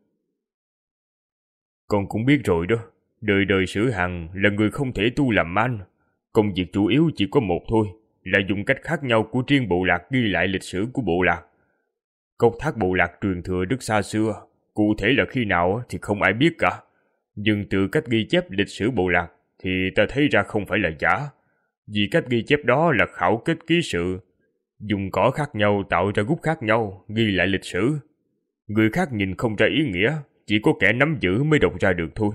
Con cũng biết rồi đó, đời đời Sử Hằng là người không thể tu làm man. Công việc chủ yếu chỉ có một thôi, là dùng cách khác nhau của riêng bộ lạc ghi lại lịch sử của bộ lạc. Cốc Thác bộ lạc truyền thừa rất xa xưa, cụ thể là khi nào thì không ai biết cả. Nhưng từ cách ghi chép lịch sử bộ lạc thì ta thấy ra không phải là giả. Vì cách ghi chép đó là khảo kết ký sự, dùng cỏ khác nhau tạo ra gút khác nhau ghi lại lịch sử. Người khác nhìn không ra ý nghĩa, chỉ có kẻ nắm giữ mới đọc ra được thôi.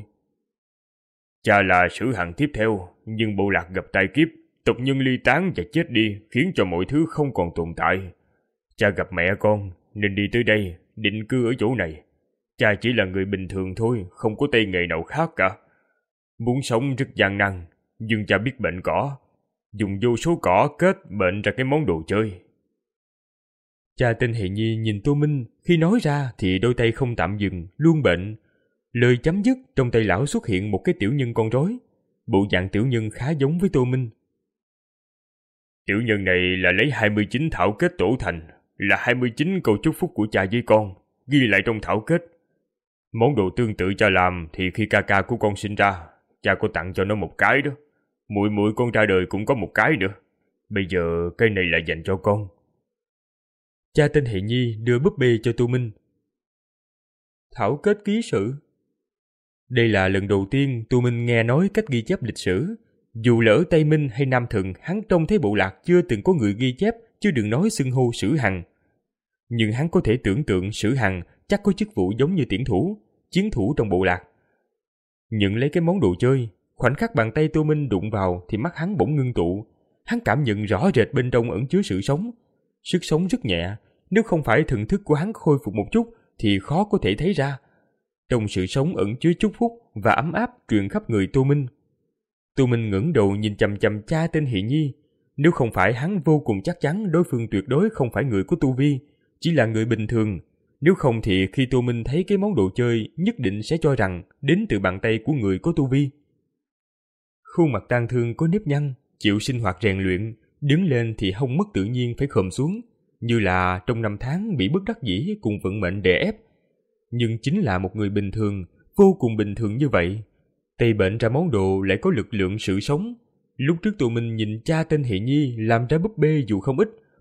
Cha là Sử Hằng tiếp theo, nhưng bộ lạc gặp tai kiếp, tộc nhân ly tán và chết đi khiến cho mọi thứ không còn tồn tại. Cha gặp mẹ con nên đi tới đây, định cư ở chỗ này. Cha chỉ là người bình thường thôi, không có tay nghề nào khác cả. Muốn sống rất gian nan, nhưng cha biết bệnh cỏ, dùng vô số cỏ kết bệnh ra cái món đồ chơi. Cha tên Hỷ Nhi nhìn Tô Minh, khi nói ra thì đôi tay không tạm dừng, luôn bệnh. Lời chấm dứt, trong tay lão xuất hiện một cái tiểu nhân con rối. Bộ dạng tiểu nhân khá giống với Tô Minh. Tiểu nhân này là lấy hai mươi chín thảo kết tổ thành, là hai mươi chín câu chúc phúc của cha với con, ghi lại trong thảo kết. Món đồ tương tự cha làm thì khi ca ca của con sinh ra, cha có tặng cho nó một cái đó. Muội muội con ra đời cũng có một cái nữa. Bây giờ cái này là dành cho con. Cha tên Hỷ Nhi đưa búp bê cho Tô Minh. Thảo kết ký sự. Đây là lần đầu tiên Tô Minh nghe nói cách ghi chép lịch sử. Dù là ở Tây Minh hay Nam Thần, hắn trông thấy bộ lạc chưa từng có người ghi chép, chứ đừng nói xưng hô Sử Hằng. Nhưng hắn có thể tưởng tượng Sử Hằng chắc có chức vụ giống như tiễn thủ, chiến thủ trong bộ lạc. Nhận lấy cái món đồ chơi, khoảnh khắc bàn tay Tô Minh đụng vào thì mắt hắn bỗng ngưng tụ. Hắn cảm nhận rõ rệt bên trong ẩn chứa sự sống. Sức sống rất nhẹ, nếu không phải thần thức của hắn khôi phục một chút thì khó có thể thấy ra. Trong sự sống ẩn chứa chúc phúc và ấm áp truyền khắp người Tô Minh. Tô Minh ngẩng đầu nhìn chằm chằm cha tên Hỷ Nhi. Nếu không phải hắn vô cùng chắc chắn đối phương tuyệt đối không phải người có tu vi, chỉ là người bình thường. Nếu không thì khi Tô Minh thấy cái món đồ chơi nhất định sẽ cho rằng đến từ bàn tay của người có tu vi. Khuôn mặt tang thương có nếp nhăn, chịu sinh hoạt rèn luyện, đứng lên thì hông mất tự nhiên phải khom xuống, như là trong năm tháng bị bất đắc dĩ cùng vận mệnh đè ép. Nhưng chính là một người bình thường, vô cùng bình thường như vậy. Tay bệnh ra món đồ lại có lực lượng sự sống. Lúc trước Tô Minh nhìn cha tên Hỷ Nhi làm ra búp bê dù không ít,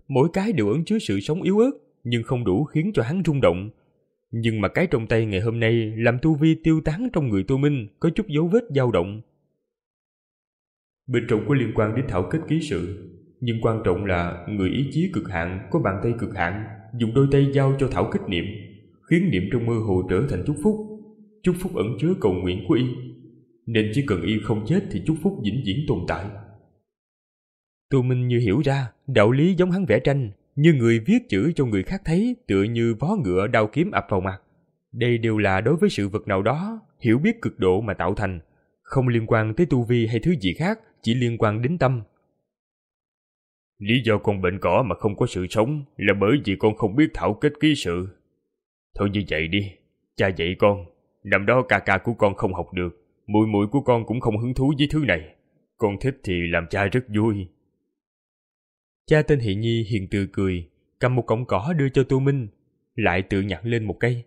mỗi cái đều ẩn chứa sự sống yếu ớt, nhưng không đủ khiến cho hắn rung động. Nhưng mà cái trong tay ngày hôm nay làm tu vi tiêu tán trong người Tô Minh có chút dấu vết dao động. Bên trong có liên quan đến thảo kết ký sự, nhưng quan trọng là người ý chí cực hạn, có bàn tay cực hạn, dùng đôi tay giao cho thảo kết niệm, khiến niệm trong mơ hồ trở thành chúc phúc. Chúc phúc ẩn chứa cầu nguyện của y, nên chỉ cần y không chết thì chúc phúc vĩnh viễn tồn tại. Tô Minh như hiểu ra, đạo lý giống hắn vẽ tranh, như người viết chữ cho người khác thấy, tựa như vó ngựa đao kiếm ập vào mặt. Đây đều là đối với sự vật nào đó, hiểu biết cực độ mà tạo thành, không liên quan tới tu vi hay thứ gì khác, chỉ liên quan đến tâm. Lý do con bệnh cỏ mà không có sự sống là bởi vì con không biết thảo kết ký sự. Thôi như vậy đi, cha dạy con, năm đó ca ca của con không học được, muội muội của con cũng không hứng thú với thứ này. Con thích thì làm cha rất vui. Cha tên Hiện Nhi hiền từ cười, cầm một cọng cỏ đưa cho Tô Minh, lại tự nhặt lên một cây.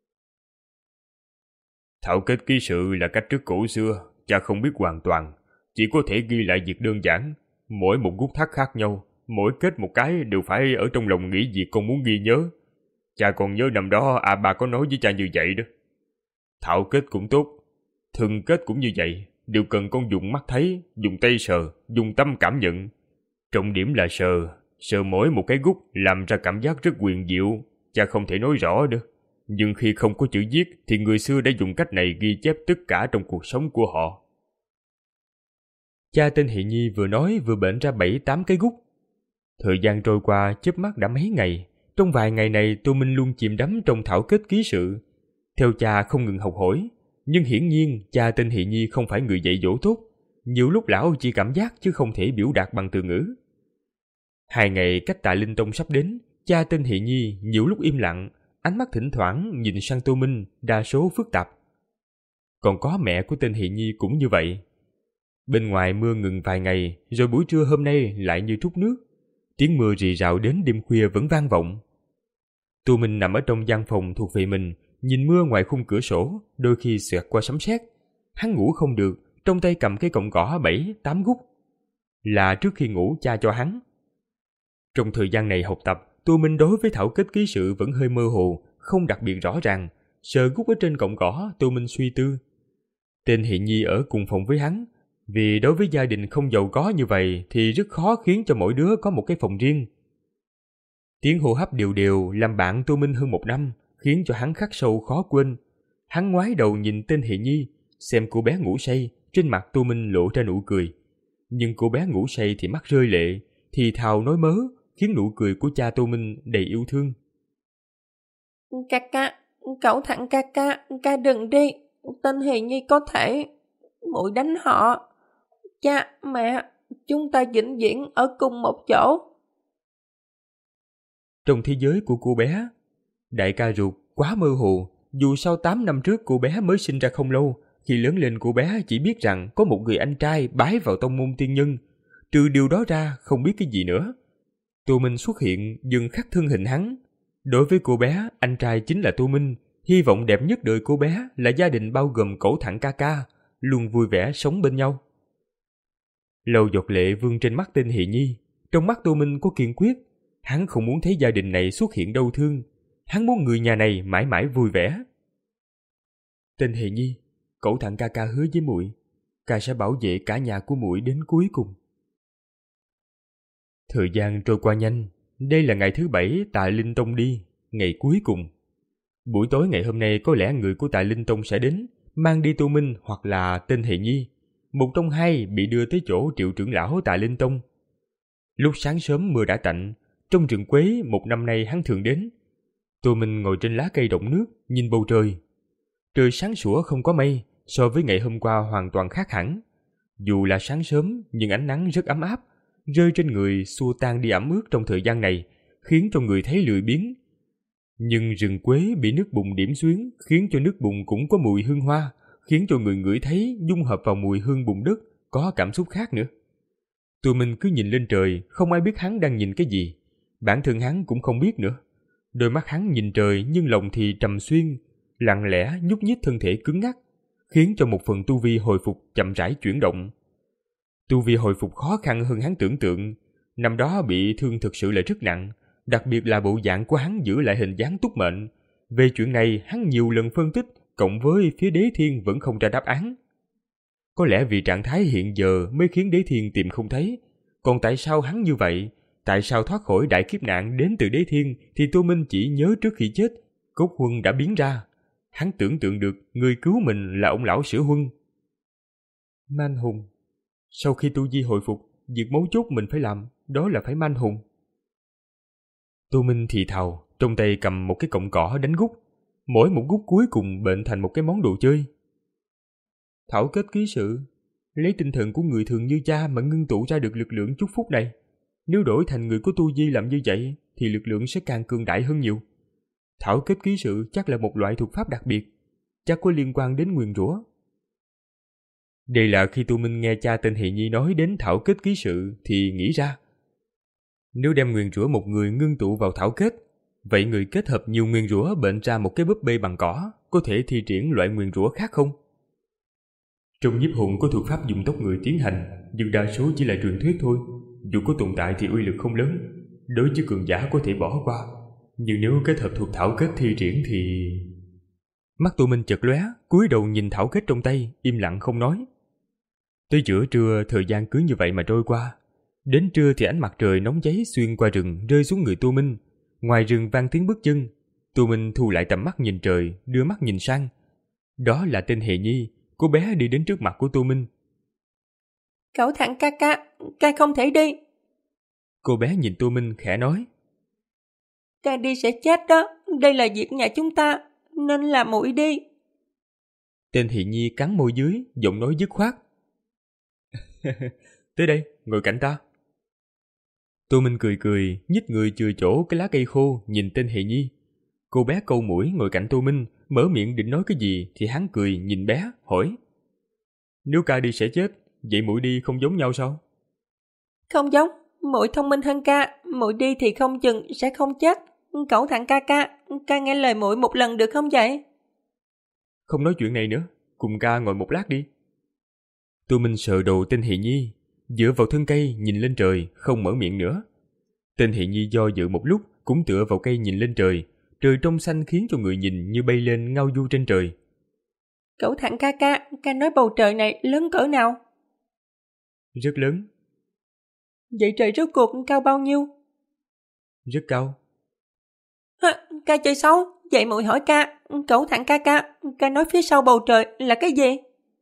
Thảo kết ký sự là cách rất cổ xưa, cha không biết hoàn toàn, chỉ có thể ghi lại việc đơn giản. Mỗi một gút thắt khác nhau, mỗi kết một cái đều phải ở trong lòng nghĩ việc con muốn ghi nhớ. Cha còn nhớ năm đó à bà có nói với cha như vậy đó. Thảo kết cũng tốt, thân kết cũng như vậy, đều cần con dùng mắt thấy, dùng tay sờ, dùng tâm cảm nhận. Trọng điểm là sờ, sờ mỗi một cái gút làm ra cảm giác rất huyền diệu, cha không thể nói rõ được. Nhưng khi không có chữ viết thì người xưa đã dùng cách này ghi chép tất cả trong cuộc sống của họ. Cha tên Hiện Nhi vừa nói vừa bệnh ra bảy tám cái gút. Thời gian trôi qua chớp mắt đã mấy ngày. Trong vài ngày này Tô Minh luôn chìm đắm trong thảo kết ký sự. Theo cha không ngừng học hỏi. Nhưng hiển nhiên cha tên Hiện Nhi không phải người dạy dỗ tốt. Nhiều lúc lão chỉ cảm giác chứ không thể biểu đạt bằng từ ngữ. Hai ngày cách Tạ Linh Tông sắp đến, cha tên Hiện Nhi nhiều lúc im lặng, ánh mắt thỉnh thoảng nhìn sang Tô Minh, đa số phức tạp. Còn có mẹ của tên Hiện Nhi cũng như vậy. Bên ngoài mưa ngừng vài ngày, rồi buổi trưa hôm nay lại như trút nước. Tiếng mưa rì rào đến đêm khuya vẫn vang vọng. Tô Minh nằm ở trong gian phòng thuộc về mình, nhìn mưa ngoài khung cửa sổ, đôi khi xẹt qua sấm sét. Hắn ngủ không được, trong tay cầm cái cọng cỏ bảy, tám gút. Là trước khi ngủ cha cho hắn. Trong thời gian này học tập, Tô Minh đối với thảo kết ký sự vẫn hơi mơ hồ, không đặc biệt rõ ràng. Sờ gút ở trên cọng cỏ, Tô Minh suy tư. Tên Hiện Nhi ở cùng phòng với hắn, vì đối với gia đình không giàu có như vậy thì rất khó khiến cho mỗi đứa có một cái phòng riêng. Tiếng hô hấp đều đều làm bạn Tô Minh hơn một năm, khiến cho hắn khắc sâu khó quên. Hắn ngoái đầu nhìn tên Hiện Nhi, xem cô bé ngủ say, trên mặt Tô Minh lộ ra nụ cười. Nhưng cô bé ngủ say thì mắt rơi lệ, thì thào nói mớ, khiến nụ cười của cha Tô Minh đầy yêu thương. Ca ca, cậu thẳng ca ca, ca đừng đi, tên Hiện Nhi có thể, muội đánh họ. Cha, mẹ, chúng ta vĩnh viễn ở cùng một chỗ. Trong thế giới của cô bé, đại ca ruột quá mơ hồ. Dù sau tám năm trước cô bé mới sinh ra không lâu, khi lớn lên cô bé chỉ biết rằng có một người anh trai bái vào tông môn tiên nhân. Trừ điều đó ra không biết cái gì nữa. Tô Minh xuất hiện dừng khắc thân hình hắn. Đối với cô bé, anh trai chính là Tô Minh. Hy vọng đẹp nhất đời cô bé là gia đình bao gồm cậu thẳng ca ca, luôn vui vẻ sống bên nhau. Lầu giọt lệ vương trên mắt tên Hiện Nhi. Trong mắt Tô Minh có kiên quyết. Hắn không muốn thấy gia đình này xuất hiện đau thương. Hắn muốn người nhà này mãi mãi vui vẻ. Tên Hiện Nhi, cậu thẳng ca ca hứa với muội, ca sẽ bảo vệ cả nhà của muội đến cuối cùng. Thời gian trôi qua nhanh. Đây là ngày thứ bảy Tạ Linh Tông đi, ngày cuối cùng. Buổi tối ngày hôm nay có lẽ người của Tạ Linh Tông sẽ đến, mang đi Tô Minh hoặc là tên Hiện Nhi. Một trong hai bị đưa tới chỗ triệu trưởng lão Tạ Linh Tông. Lúc sáng sớm mưa đã tạnh, trong rừng quế một năm nay hắn thường đến. Tô Minh ngồi trên lá cây đọng nước, nhìn bầu trời. Trời sáng sủa không có mây, so với ngày hôm qua hoàn toàn khác hẳn. Dù là sáng sớm, nhưng ánh nắng rất ấm áp, rơi trên người xua tan đi ẩm ướt trong thời gian này, khiến cho người thấy lười biếng. Nhưng rừng quế bị nước bùn điểm xuyến, khiến cho nước bùn cũng có mùi hương hoa, khiến cho người ngửi thấy dung hợp vào mùi hương bùn đất, có cảm xúc khác nữa. Tụi mình cứ nhìn lên trời, không ai biết hắn đang nhìn cái gì. Bản thân hắn cũng không biết nữa. Đôi mắt hắn nhìn trời nhưng lòng thì trầm xuyên, lặng lẽ nhúc nhích thân thể cứng ngắc, khiến cho một phần tu vi hồi phục chậm rãi chuyển động. Tu vi hồi phục khó khăn hơn hắn tưởng tượng, năm đó bị thương thực sự là rất nặng, đặc biệt là bộ dạng của hắn giữ lại hình dáng túc mệnh. Về chuyện này hắn nhiều lần phân tích, cộng với phía Đế Thiên vẫn không ra đáp án. Có lẽ vì trạng thái hiện giờ mới khiến Đế Thiên tìm không thấy. Còn tại sao hắn như vậy? Tại sao thoát khỏi đại kiếp nạn đến từ Đế Thiên thì Tô Minh chỉ nhớ trước khi chết, cốt huân đã biến ra. Hắn tưởng tượng được người cứu mình là ông lão Sửa Huân. Man hùng. Sau khi tu vi hồi phục, việc mấu chốt mình phải làm, đó là phải man hùng. Tô Minh thì thào, trong tay cầm một cái cọng cỏ đánh gút. Mỗi một gút cuối cùng bệnh thành một cái món đồ chơi. Thảo kết ký sự, lấy tinh thần của người thường như cha mà ngưng tụ ra được lực lượng chúc phúc này. Nếu đổi thành người có tu vi làm như vậy, thì lực lượng sẽ càng cường đại hơn nhiều. Thảo kết ký sự chắc là một loại thuật pháp đặc biệt, chắc có liên quan đến nguyền rủa. Đây là khi Tô Minh nghe cha tên Hỷ Nhi nói đến thảo kết ký sự thì nghĩ ra. Nếu đem nguyền rủa một người ngưng tụ vào thảo kết, vậy người kết hợp nhiều nguyền rủa bệnh ra một cái búp bê bằng cỏ, có thể thi triển loại nguyền rủa khác không? Trong nhiếp hồn có thuật pháp dùng tóc người tiến hành, nhưng đa số chỉ là truyền thuyết thôi. Dù có tồn tại thì uy lực không lớn, đối với cường giả có thể bỏ qua. Nhưng nếu kết hợp thuật thảo kết thi triển thì... Mắt Tô Minh chợt lóe, cúi đầu nhìn thảo kết trong tay, im lặng không nói. Tới giữa trưa, thời gian cứ như vậy mà trôi qua. Đến trưa thì ánh mặt trời nóng cháy xuyên qua rừng rơi xuống người Tô Minh. Ngoài rừng vang tiếng bước chân. Tô Minh thu lại tầm mắt nhìn trời, đưa mắt nhìn sang. Đó là tên Hề Nhi, cô bé đi đến trước mặt của Tô Minh. Cậu thẳng ca ca, ca không thể đi. Cô bé nhìn Tô Minh khẽ nói. Ca đi sẽ chết đó, đây là việc nhà chúng ta, nên là muội đi. Tên Hỷ Nhi cắn môi dưới, giọng nói dứt khoát. Tới đây, ngồi cạnh ta. Tô Minh cười cười, nhích người chừa chỗ cái lá cây khô, nhìn tên Hỷ Nhi. Cô bé câu mũi ngồi cạnh Tô Minh, mở miệng định nói cái gì thì hắn cười nhìn bé, hỏi. Nếu ca đi sẽ chết, vậy muội đi không giống nhau sao? Không giống, muội thông minh hơn ca, muội đi thì không chừng sẽ không chết. Cậu thẳng ca ca, ca nghe lời muội một lần được không vậy? Không nói chuyện này nữa, cùng ca ngồi một lát đi. Tô Minh sờ đầu tên Hỷ Nhi, dựa vào thân cây nhìn lên trời, không mở miệng nữa. Tên Hỷ Nhi do dự một lúc, cũng tựa vào cây nhìn lên trời. Trời trong xanh khiến cho người nhìn như bay lên ngao du trên trời. Cậu thẳng ca ca, ca nói bầu trời này lớn cỡ nào? Rất lớn. Vậy trời rốt cuộc cao bao nhiêu? Rất cao. Hả, ca chơi xấu, vậy muội hỏi ca, cậu thẳng ca ca, ca nói phía sau bầu trời là cái gì?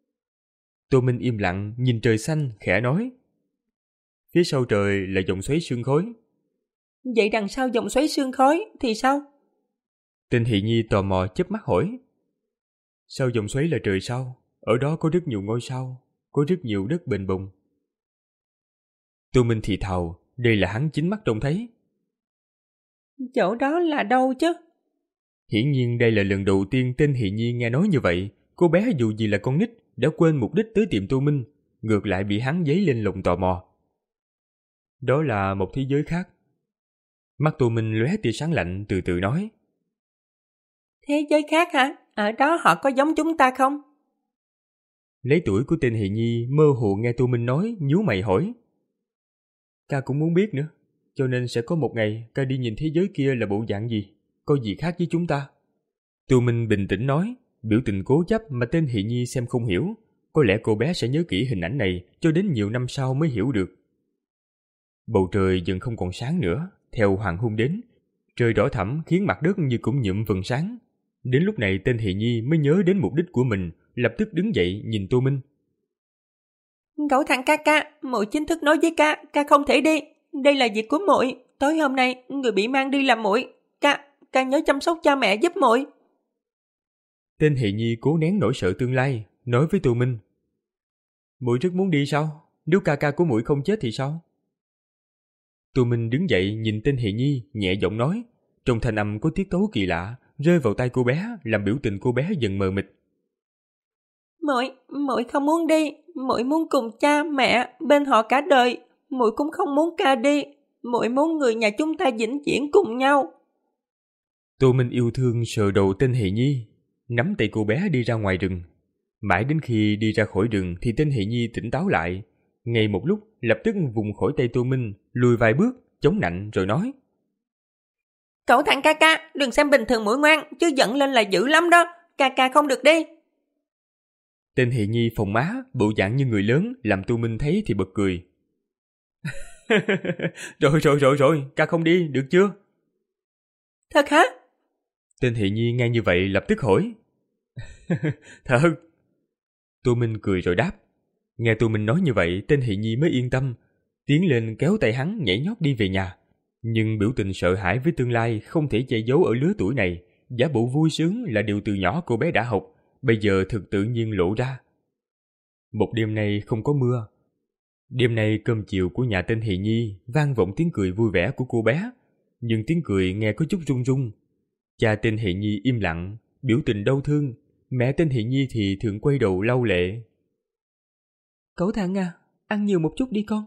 Tô Minh im lặng nhìn trời xanh khẽ nói. Phía sau trời là dòng xoáy sương khói. Vậy đằng sau dòng xoáy sương khói thì sao? Tên Hỷ Nhi tò mò chớp mắt hỏi. Sau dòng xoáy là trời sao, ở đó có rất nhiều ngôi sao, có rất nhiều đất bềnh bồng. Tô Minh thì thào, đây là hắn chính mắt trông thấy. Chỗ đó là đâu chứ? Hiển nhiên đây là lần đầu tiên tên Hỷ Nhi nghe nói như vậy. Cô bé dù gì là con nít, đã quên mục đích tới tìm Tô Minh, ngược lại bị hắn dấy lên lòng tò mò. Đó là một thế giới khác. Mắt Tô Minh lóe tia sáng lạnh, từ từ nói. Thế giới khác hả? Ở đó họ có giống chúng ta không? Lấy tuổi của tên Hỷ Nhi mơ hồ nghe Tô Minh nói, nhíu mày hỏi. Ca cũng muốn biết nữa, cho nên sẽ có một ngày ca đi nhìn thế giới kia là bộ dạng gì, có gì khác với chúng ta. Tô Minh bình tĩnh nói, biểu tình cố chấp mà tên Hỷ Nhi xem không hiểu. Có lẽ cô bé sẽ nhớ kỹ hình ảnh này cho đến nhiều năm sau mới hiểu được. Bầu trời dần không còn sáng nữa, theo hoàng hôn đến. Trời đỏ thẫm khiến mặt đất như cũng nhuộm vầng sáng. Đến lúc này tên Hỷ Nhi mới nhớ đến mục đích của mình, lập tức đứng dậy nhìn Tô Minh. Cậu thằng ca ca, muội chính thức nói với ca, ca không thể đi. Đây là việc của muội. Tối hôm nay người bị mang đi là muội. Ca, ca nhớ chăm sóc cha mẹ giúp muội. Tên Hỷ Nhi cố nén nỗi sợ tương lai, nói với Tô Minh. Muội rất muốn đi sao? Nếu ca ca của muội không chết thì sao? Tô Minh đứng dậy nhìn tên Hỷ Nhi, nhẹ giọng nói, trong thanh âm có tiết tấu kỳ lạ, rơi vào tay cô bé, làm biểu tình cô bé dần mờ mịt. Muội, muội không muốn đi, muội muốn cùng cha mẹ bên họ cả đời, muội cũng không muốn ca đi, muội muốn người nhà chúng ta vĩnh viễn cùng nhau. Tô Minh yêu thương sờ đầu tên Hỷ Nhi, nắm tay cô bé đi ra ngoài rừng. Mãi đến khi đi ra khỏi rừng thì tên Hỷ Nhi tỉnh táo lại, Ngay một lúc, lập tức vùng khỏi tay Tô Minh, lùi vài bước, chống nạnh rồi nói. Cậu thằng ca ca, đừng xem bình thường mũi ngoan, chứ giận lên là dữ lắm đó. Ca ca không được đi. Tên Hỷ Nhi phồng má, bộ dạng như người lớn, làm Tô Minh thấy thì bật cười. Rồi rồi rồi rồi, ca không đi, được chưa? Thật hả? Tên Hỷ Nhi nghe như vậy lập tức hỏi. Thật. Tô Minh cười rồi đáp. Nghe Tô Minh nói như vậy, tên Hỷ Nhi mới yên tâm, tiến lên kéo tay hắn nhảy nhót đi về nhà. Nhưng biểu tình sợ hãi với tương lai không thể che giấu ở lứa tuổi này, giả bộ vui sướng là điều từ nhỏ cô bé đã học, bây giờ thực tự nhiên lộ ra. Một đêm nay không có mưa. Đêm nay cơm chiều của nhà tên Hỷ Nhi vang vọng tiếng cười vui vẻ của cô bé, nhưng tiếng cười nghe có chút run run. Cha tên Hỷ Nhi im lặng, biểu tình đau thương, mẹ tên Hỷ Nhi thì thường quay đầu lau lệ. Cậu thằng à, ăn nhiều một chút đi con.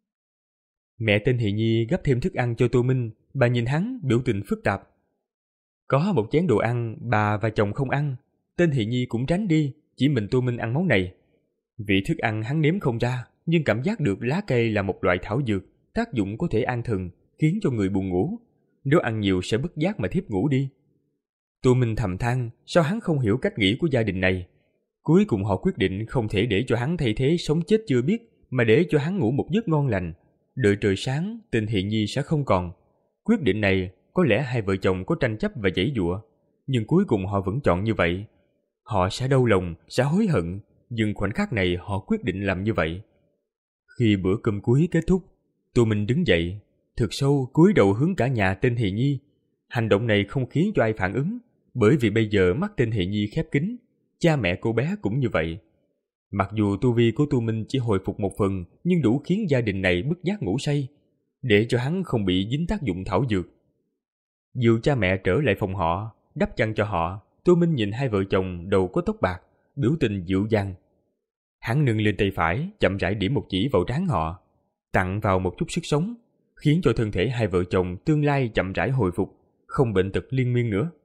Mẹ tên Hỷ Nhi gắp thêm thức ăn cho Tô Minh, bà nhìn hắn biểu tình phức tạp. Có một chén đồ ăn bà và chồng không ăn, tên Hỷ Nhi cũng tránh đi, chỉ mình Tô Minh ăn món này. Vị thức ăn hắn nếm không ra, nhưng cảm giác được lá cây là một loại thảo dược, tác dụng có thể an thần, khiến cho người buồn ngủ. Nếu ăn nhiều sẽ bất giác mà thiếp ngủ đi. Tô Minh thầm than, sao hắn không hiểu cách nghĩ của gia đình này. Cuối cùng họ quyết định không thể để cho hắn thay thế sống chết chưa biết, mà để cho hắn ngủ một giấc ngon lành. Đợi trời sáng, tên Hỷ Nhi sẽ không còn. Quyết định này, có lẽ hai vợ chồng có tranh chấp và giãy giụa, nhưng cuối cùng họ vẫn chọn như vậy. Họ sẽ đau lòng, sẽ hối hận, nhưng khoảnh khắc này họ quyết định làm như vậy. Khi bữa cơm cuối kết thúc, Tô Minh đứng dậy, thực sâu cúi đầu hướng cả nhà tên Hỷ Nhi. Hành động này không khiến cho ai phản ứng, bởi vì bây giờ mắt tên Hỷ Nhi khép kín, cha mẹ cô bé cũng như vậy. Mặc dù tu vi của Tô Minh chỉ hồi phục một phần, nhưng đủ khiến gia đình này bất giác ngủ say, để cho hắn không bị dính tác dụng thảo dược. Dìu cha mẹ trở lại phòng họ, đắp chăn cho họ, Tô Minh nhìn hai vợ chồng đầu có tóc bạc, biểu tình dịu dàng. Hắn nâng lên tay phải, chậm rãi điểm một chỉ vào trán họ, tặng vào một chút sức sống, khiến cho thân thể hai vợ chồng tương lai chậm rãi hồi phục, không bệnh tật liên miên nữa.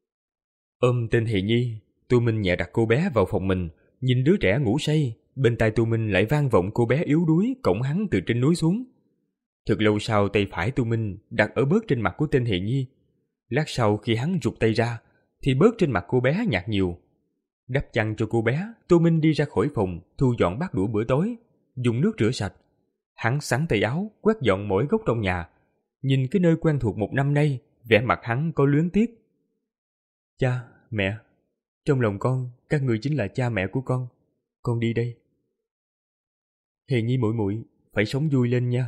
Ôm tên Hỷ Nhi, Tô Minh nhẹ đặt cô bé vào phòng mình, nhìn đứa trẻ ngủ say, bên tai Tô Minh lại vang vọng cô bé yếu đuối cõng hắn từ trên núi xuống. Thật lâu sau, tay phải Tô Minh đặt ở bớt trên mặt của tên Hỷ Nhi. Lát sau khi hắn rụt tay ra, thì bớt trên mặt cô bé nhạt nhiều. Đắp chăn cho cô bé, Tô Minh đi ra khỏi phòng, thu dọn bát đũa bữa tối, dùng nước rửa sạch. Hắn xắn tay áo, quét dọn mỗi góc trong nhà. Nhìn cái nơi quen thuộc một năm nay, vẻ mặt hắn có luyến tiếc. Cha, mẹ, trong lòng con, các người chính là cha mẹ của con. Con đi đây. Hề Nhi muội muội, phải sống vui lên nha.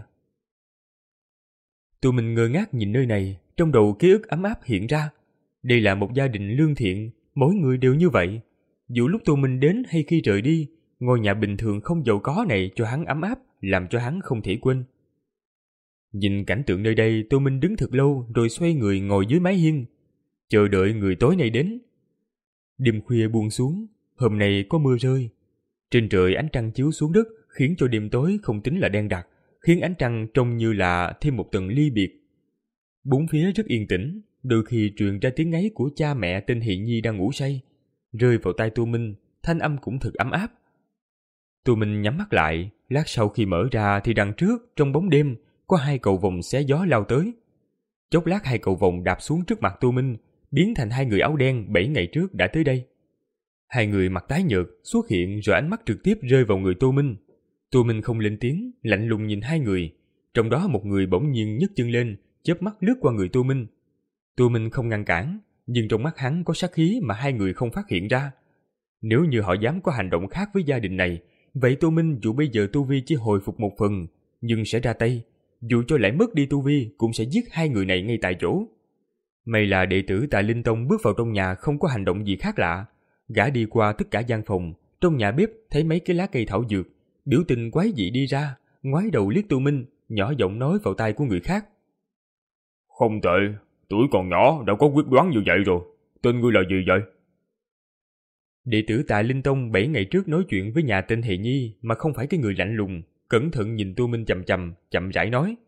Tụi mình ngơ ngác nhìn nơi này, trong đầu ký ức ấm áp hiện ra. Đây là một gia đình lương thiện, mỗi người đều như vậy. Dù lúc tụi mình đến hay khi rời đi, ngôi nhà bình thường không giàu có này cho hắn ấm áp, làm cho hắn không thể quên. Nhìn cảnh tượng nơi đây, Tô Minh đứng thật lâu rồi xoay người ngồi dưới mái hiên, chờ đợi người tối nay đến. Đêm khuya buông xuống, hôm nay có mưa rơi. Trên trời ánh trăng chiếu xuống đất, khiến cho đêm tối không tính là đen đặc, khiến ánh trăng trông như là thêm một tầng ly biệt. Bốn phía rất yên tĩnh, đôi khi truyền ra tiếng ngáy của cha mẹ tên Hỷ Nhi đang ngủ say, rơi vào tai Tô Minh, thanh âm cũng thật ấm áp. Tô Minh nhắm mắt lại, lát sau khi mở ra thì đằng trước, trong bóng đêm, có hai cầu vồng xé gió lao tới. Chốc lát hai cầu vồng đạp xuống trước mặt Tô Minh, biến thành hai người áo đen bảy ngày trước đã tới đây. Hai người mặt tái nhợt xuất hiện rồi ánh mắt trực tiếp rơi vào người Tô Minh. Tô Minh không lên tiếng, lạnh lùng nhìn hai người, trong đó một người bỗng nhiên nhấc chân lên, chớp mắt lướt qua người Tô Minh. Tô Minh không ngăn cản, nhưng trong mắt hắn có sát khí mà hai người không phát hiện ra. Nếu như họ dám có hành động khác với gia đình này, vậy Tô Minh dù bây giờ tu vi chỉ hồi phục một phần, nhưng sẽ ra tay, dù cho lại mất đi tu vi cũng sẽ giết hai người này ngay tại chỗ. May là đệ tử tại Linh Tông bước vào trong nhà không có hành động gì khác lạ. Gã đi qua tất cả gian phòng, trong nhà bếp thấy mấy cái lá cây thảo dược, biểu tình quái dị đi ra, ngoái đầu liếc Tô Minh, nhỏ giọng nói vào tai của người khác. Không tệ, tuổi còn nhỏ đã có quyết đoán như vậy rồi. Tên ngươi là gì vậy? Đệ tử tại Linh Tông bảy ngày trước nói chuyện với nhà tên Hề Nhi mà không phải cái người lạnh lùng, cẩn thận nhìn Tô Minh chằm chằm, chậm rãi nói.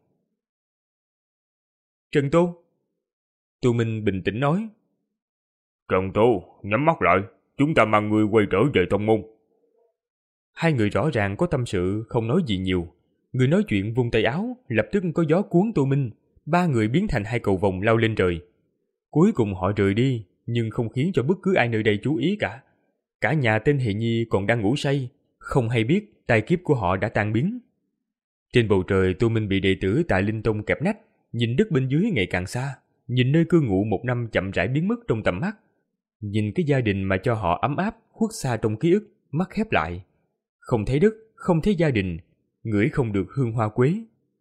Trần Tô. Tô Minh bình tĩnh nói. Trần Tô, nhắm mắt lại, chúng ta mang ngươi quay trở về tông môn. Hai người rõ ràng có tâm sự, không nói gì nhiều. Người nói chuyện vung tay áo, lập tức có gió cuốn Tô Minh. Ba người biến thành hai cầu vồng lao lên trời. Cuối cùng họ rời đi, nhưng không khiến cho bất cứ ai nơi đây chú ý cả. Cả nhà tên Hề Nhi còn đang ngủ say, không hay biết tai kiếp của họ đã tan biến. Trên bầu trời, Tô Minh bị đệ tử Tạ Linh Tông kẹp nách, nhìn đất bên dưới ngày càng xa, nhìn nơi cư ngụ một năm chậm rãi biến mất trong tầm mắt, nhìn cái gia đình mà cho họ ấm áp khuất xa trong ký ức, mắt khép lại. Không thấy đất, không thấy gia đình, ngửi không được hương hoa quế.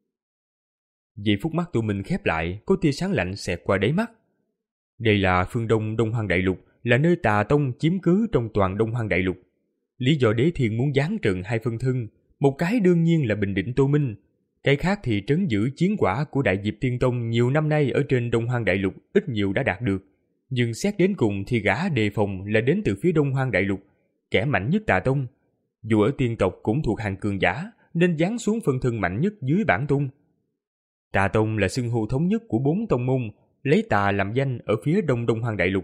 Giây phút mắt Tô Minh khép lại, có tia sáng lạnh xẹt qua đáy mắt. Đây là phương Đông Đông Hoang Đại Lục, là nơi Tà Tông chiếm cứ trong toàn Đông Hoang Đại Lục. Lý do Đế Thiên muốn giáng trần hai phân thân, một cái đương nhiên là bình định Tô Minh, cái khác thì trấn giữ chiến quả của Đại Diệp Tiên Tông nhiều năm nay ở trên Đông Hoang Đại Lục ít nhiều đã đạt được. Nhưng xét đến cùng thì gã đề phòng là đến từ phía Đông Hoang Đại Lục, kẻ mạnh nhất Tà Tông. Dù ở tiên tộc cũng thuộc hàng cường giả, nên giáng xuống phân thân mạnh nhất dưới bản tung. Tà Tông là xưng hô thống nhất của bốn tông môn, lấy tà làm danh ở phía Đông Đông Hoang Đại Lục.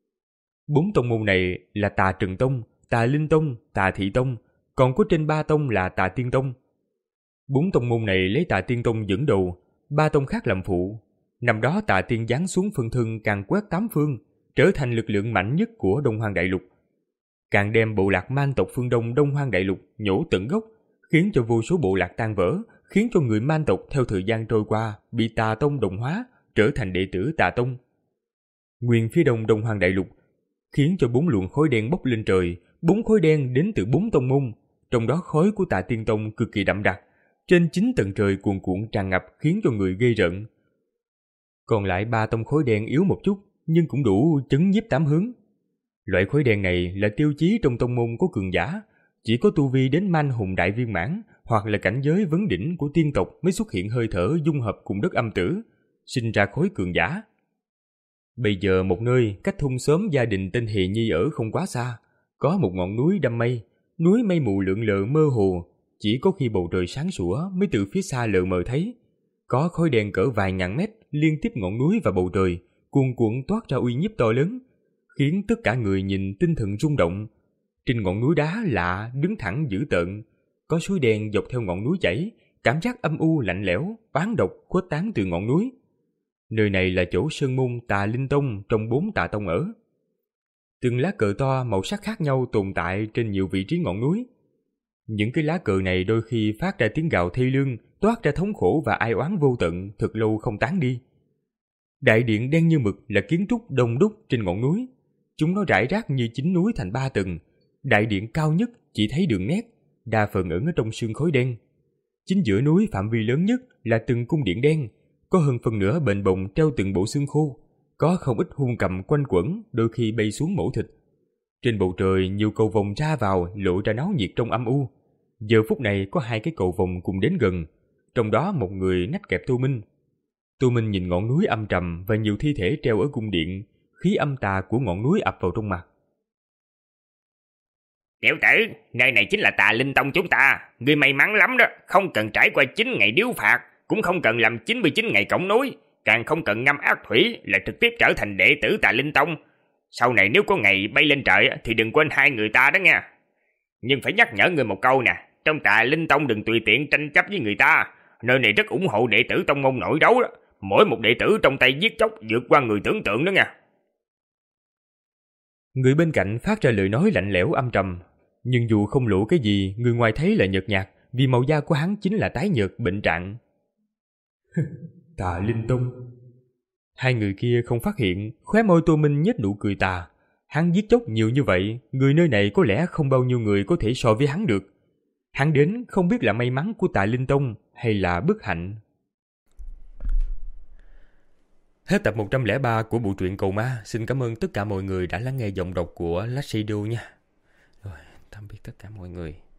Bốn tông môn này là Tà Trần Tông, Tà Linh Tông, Tà Thị Tông, còn có trên ba tông là Tà Tiên Tông. Bốn tông môn này lấy Tà Tiên Tông dẫn đầu, ba tông khác làm phụ. Năm đó Tà Tiên giáng xuống phân thân càng quét tám phương, trở thành lực lượng mạnh nhất của Đông Hoang Đại Lục. Càng đem bộ lạc man tộc phương Đông Đông Hoang Đại Lục nhổ tận gốc, khiến cho vô số bộ lạc tan vỡ, khiến cho người man tộc theo thời gian trôi qua bị Tà Tông đồng hóa, trở thành đệ tử Tà Tông. Nguyên phía Đông Đông Hoang Đại Lục khiến cho bốn luồng khói đen bốc lên trời, bốn khói đen đến từ bốn tông môn, trong đó khói của Tà Tiên Tông cực kỳ đậm đặc, trên chín tầng trời cuồn cuộn tràn ngập khiến cho người ghê rợn. Còn lại ba tông khói đen yếu một chút, nhưng cũng đủ chấn nhiếp tám hướng. Loại khói đen này là tiêu chí trong tông môn có cường giả, chỉ có tu vi đến man hùng đại viên mãn hoặc là cảnh giới vấn đỉnh của tiên tộc mới xuất hiện hơi thở dung hợp cùng đất âm tử, sinh ra khối cường giả. Bây giờ một nơi cách thung xóm gia đình tên Hề Nhi ở không quá xa, có một ngọn núi đâm mây, núi mây mù lượn lờ mơ hồ, chỉ có khi bầu trời sáng sủa mới từ phía xa lờ mờ thấy. Có khói đen cỡ vài ngàn mét liên tiếp ngọn núi và bầu trời, cuồn cuộn toát ra uy nhiếp to lớn, khiến tất cả người nhìn tinh thần rung động. Trên ngọn núi đá lạ đứng thẳng dữ tợn, có suối đen dọc theo ngọn núi chảy, cảm giác âm u lạnh lẽo, oán độc khuếch tán từ ngọn núi. Nơi này là chỗ sơn môn Tà Linh Tông trong bốn Tà Tông ở. Từng lá cờ to màu sắc khác nhau tồn tại trên nhiều vị trí ngọn núi. Những cái lá cờ này đôi khi phát ra tiếng gào thê lương, toát ra thống khổ và ai oán vô tận, thật lâu không tán đi. Đại điện đen như mực là kiến trúc đông đúc trên ngọn núi. Chúng nó rải rác như chín núi thành ba tầng. Đại điện cao nhất chỉ thấy đường nét, đa phần ẩn ở trong sương khói đen. Chính giữa núi phạm vi lớn nhất là từng cung điện đen, có hơn phần nửa bền bồng treo từng bộ xương khô, có không ít hung cầm quanh quẩn, đôi khi bay xuống mổ thịt. Trên bầu trời nhiều cầu vồng ra vào lộ ra náo nhiệt trong âm u. Giờ phút này có hai cái cầu vồng cùng đến gần, trong đó một người nách kẹp Tô Minh. Tô Minh nhìn ngọn núi âm trầm và nhiều thi thể treo ở cung điện, khí âm tà của ngọn núi ập vào trong mặt. Tiểu tử, nơi này chính là Tà Linh Tông chúng ta. Ngươi may mắn lắm đó, không cần trải qua chín ngày điếu phạt, cũng không cần làm chín mươi chín ngày cổng núi, càng không cần ngâm ác thủy là trực tiếp trở thành đệ tử Tà Linh Tông. Sau này nếu có ngày bay lên trời thì đừng quên hai người ta đó nha. Nhưng phải nhắc nhở người một câu nè, trong Tà Linh Tông đừng tùy tiện tranh chấp với người ta. Nơi này rất ủng hộ đệ tử tông môn nội đấu đó. Mỗi một đệ tử trong tay giết chóc vượt qua người tưởng tượng đó nha. Người bên cạnh phát ra lời nói lạnh lẽo âm trầm, nhưng dù không lộ cái gì, người ngoài thấy là nhợt nhạt, vì màu da của hắn chính là tái nhợt bệnh trạng. Tà Linh Tông. Hai người kia không phát hiện, khóe môi Tô Minh nhếch nụ cười tà. Hắn giết chóc nhiều như vậy, người nơi này có lẽ không bao nhiêu người có thể so với hắn được. Hắn đến không biết là may mắn của Tà Linh Tông hay là bất hạnh. Hết tập một trăm lẻ ba của bộ truyện Cầu Ma. Xin cảm ơn tất cả mọi người đã lắng nghe giọng đọc của Last Radio nha. Rồi, tạm biệt tất cả mọi người.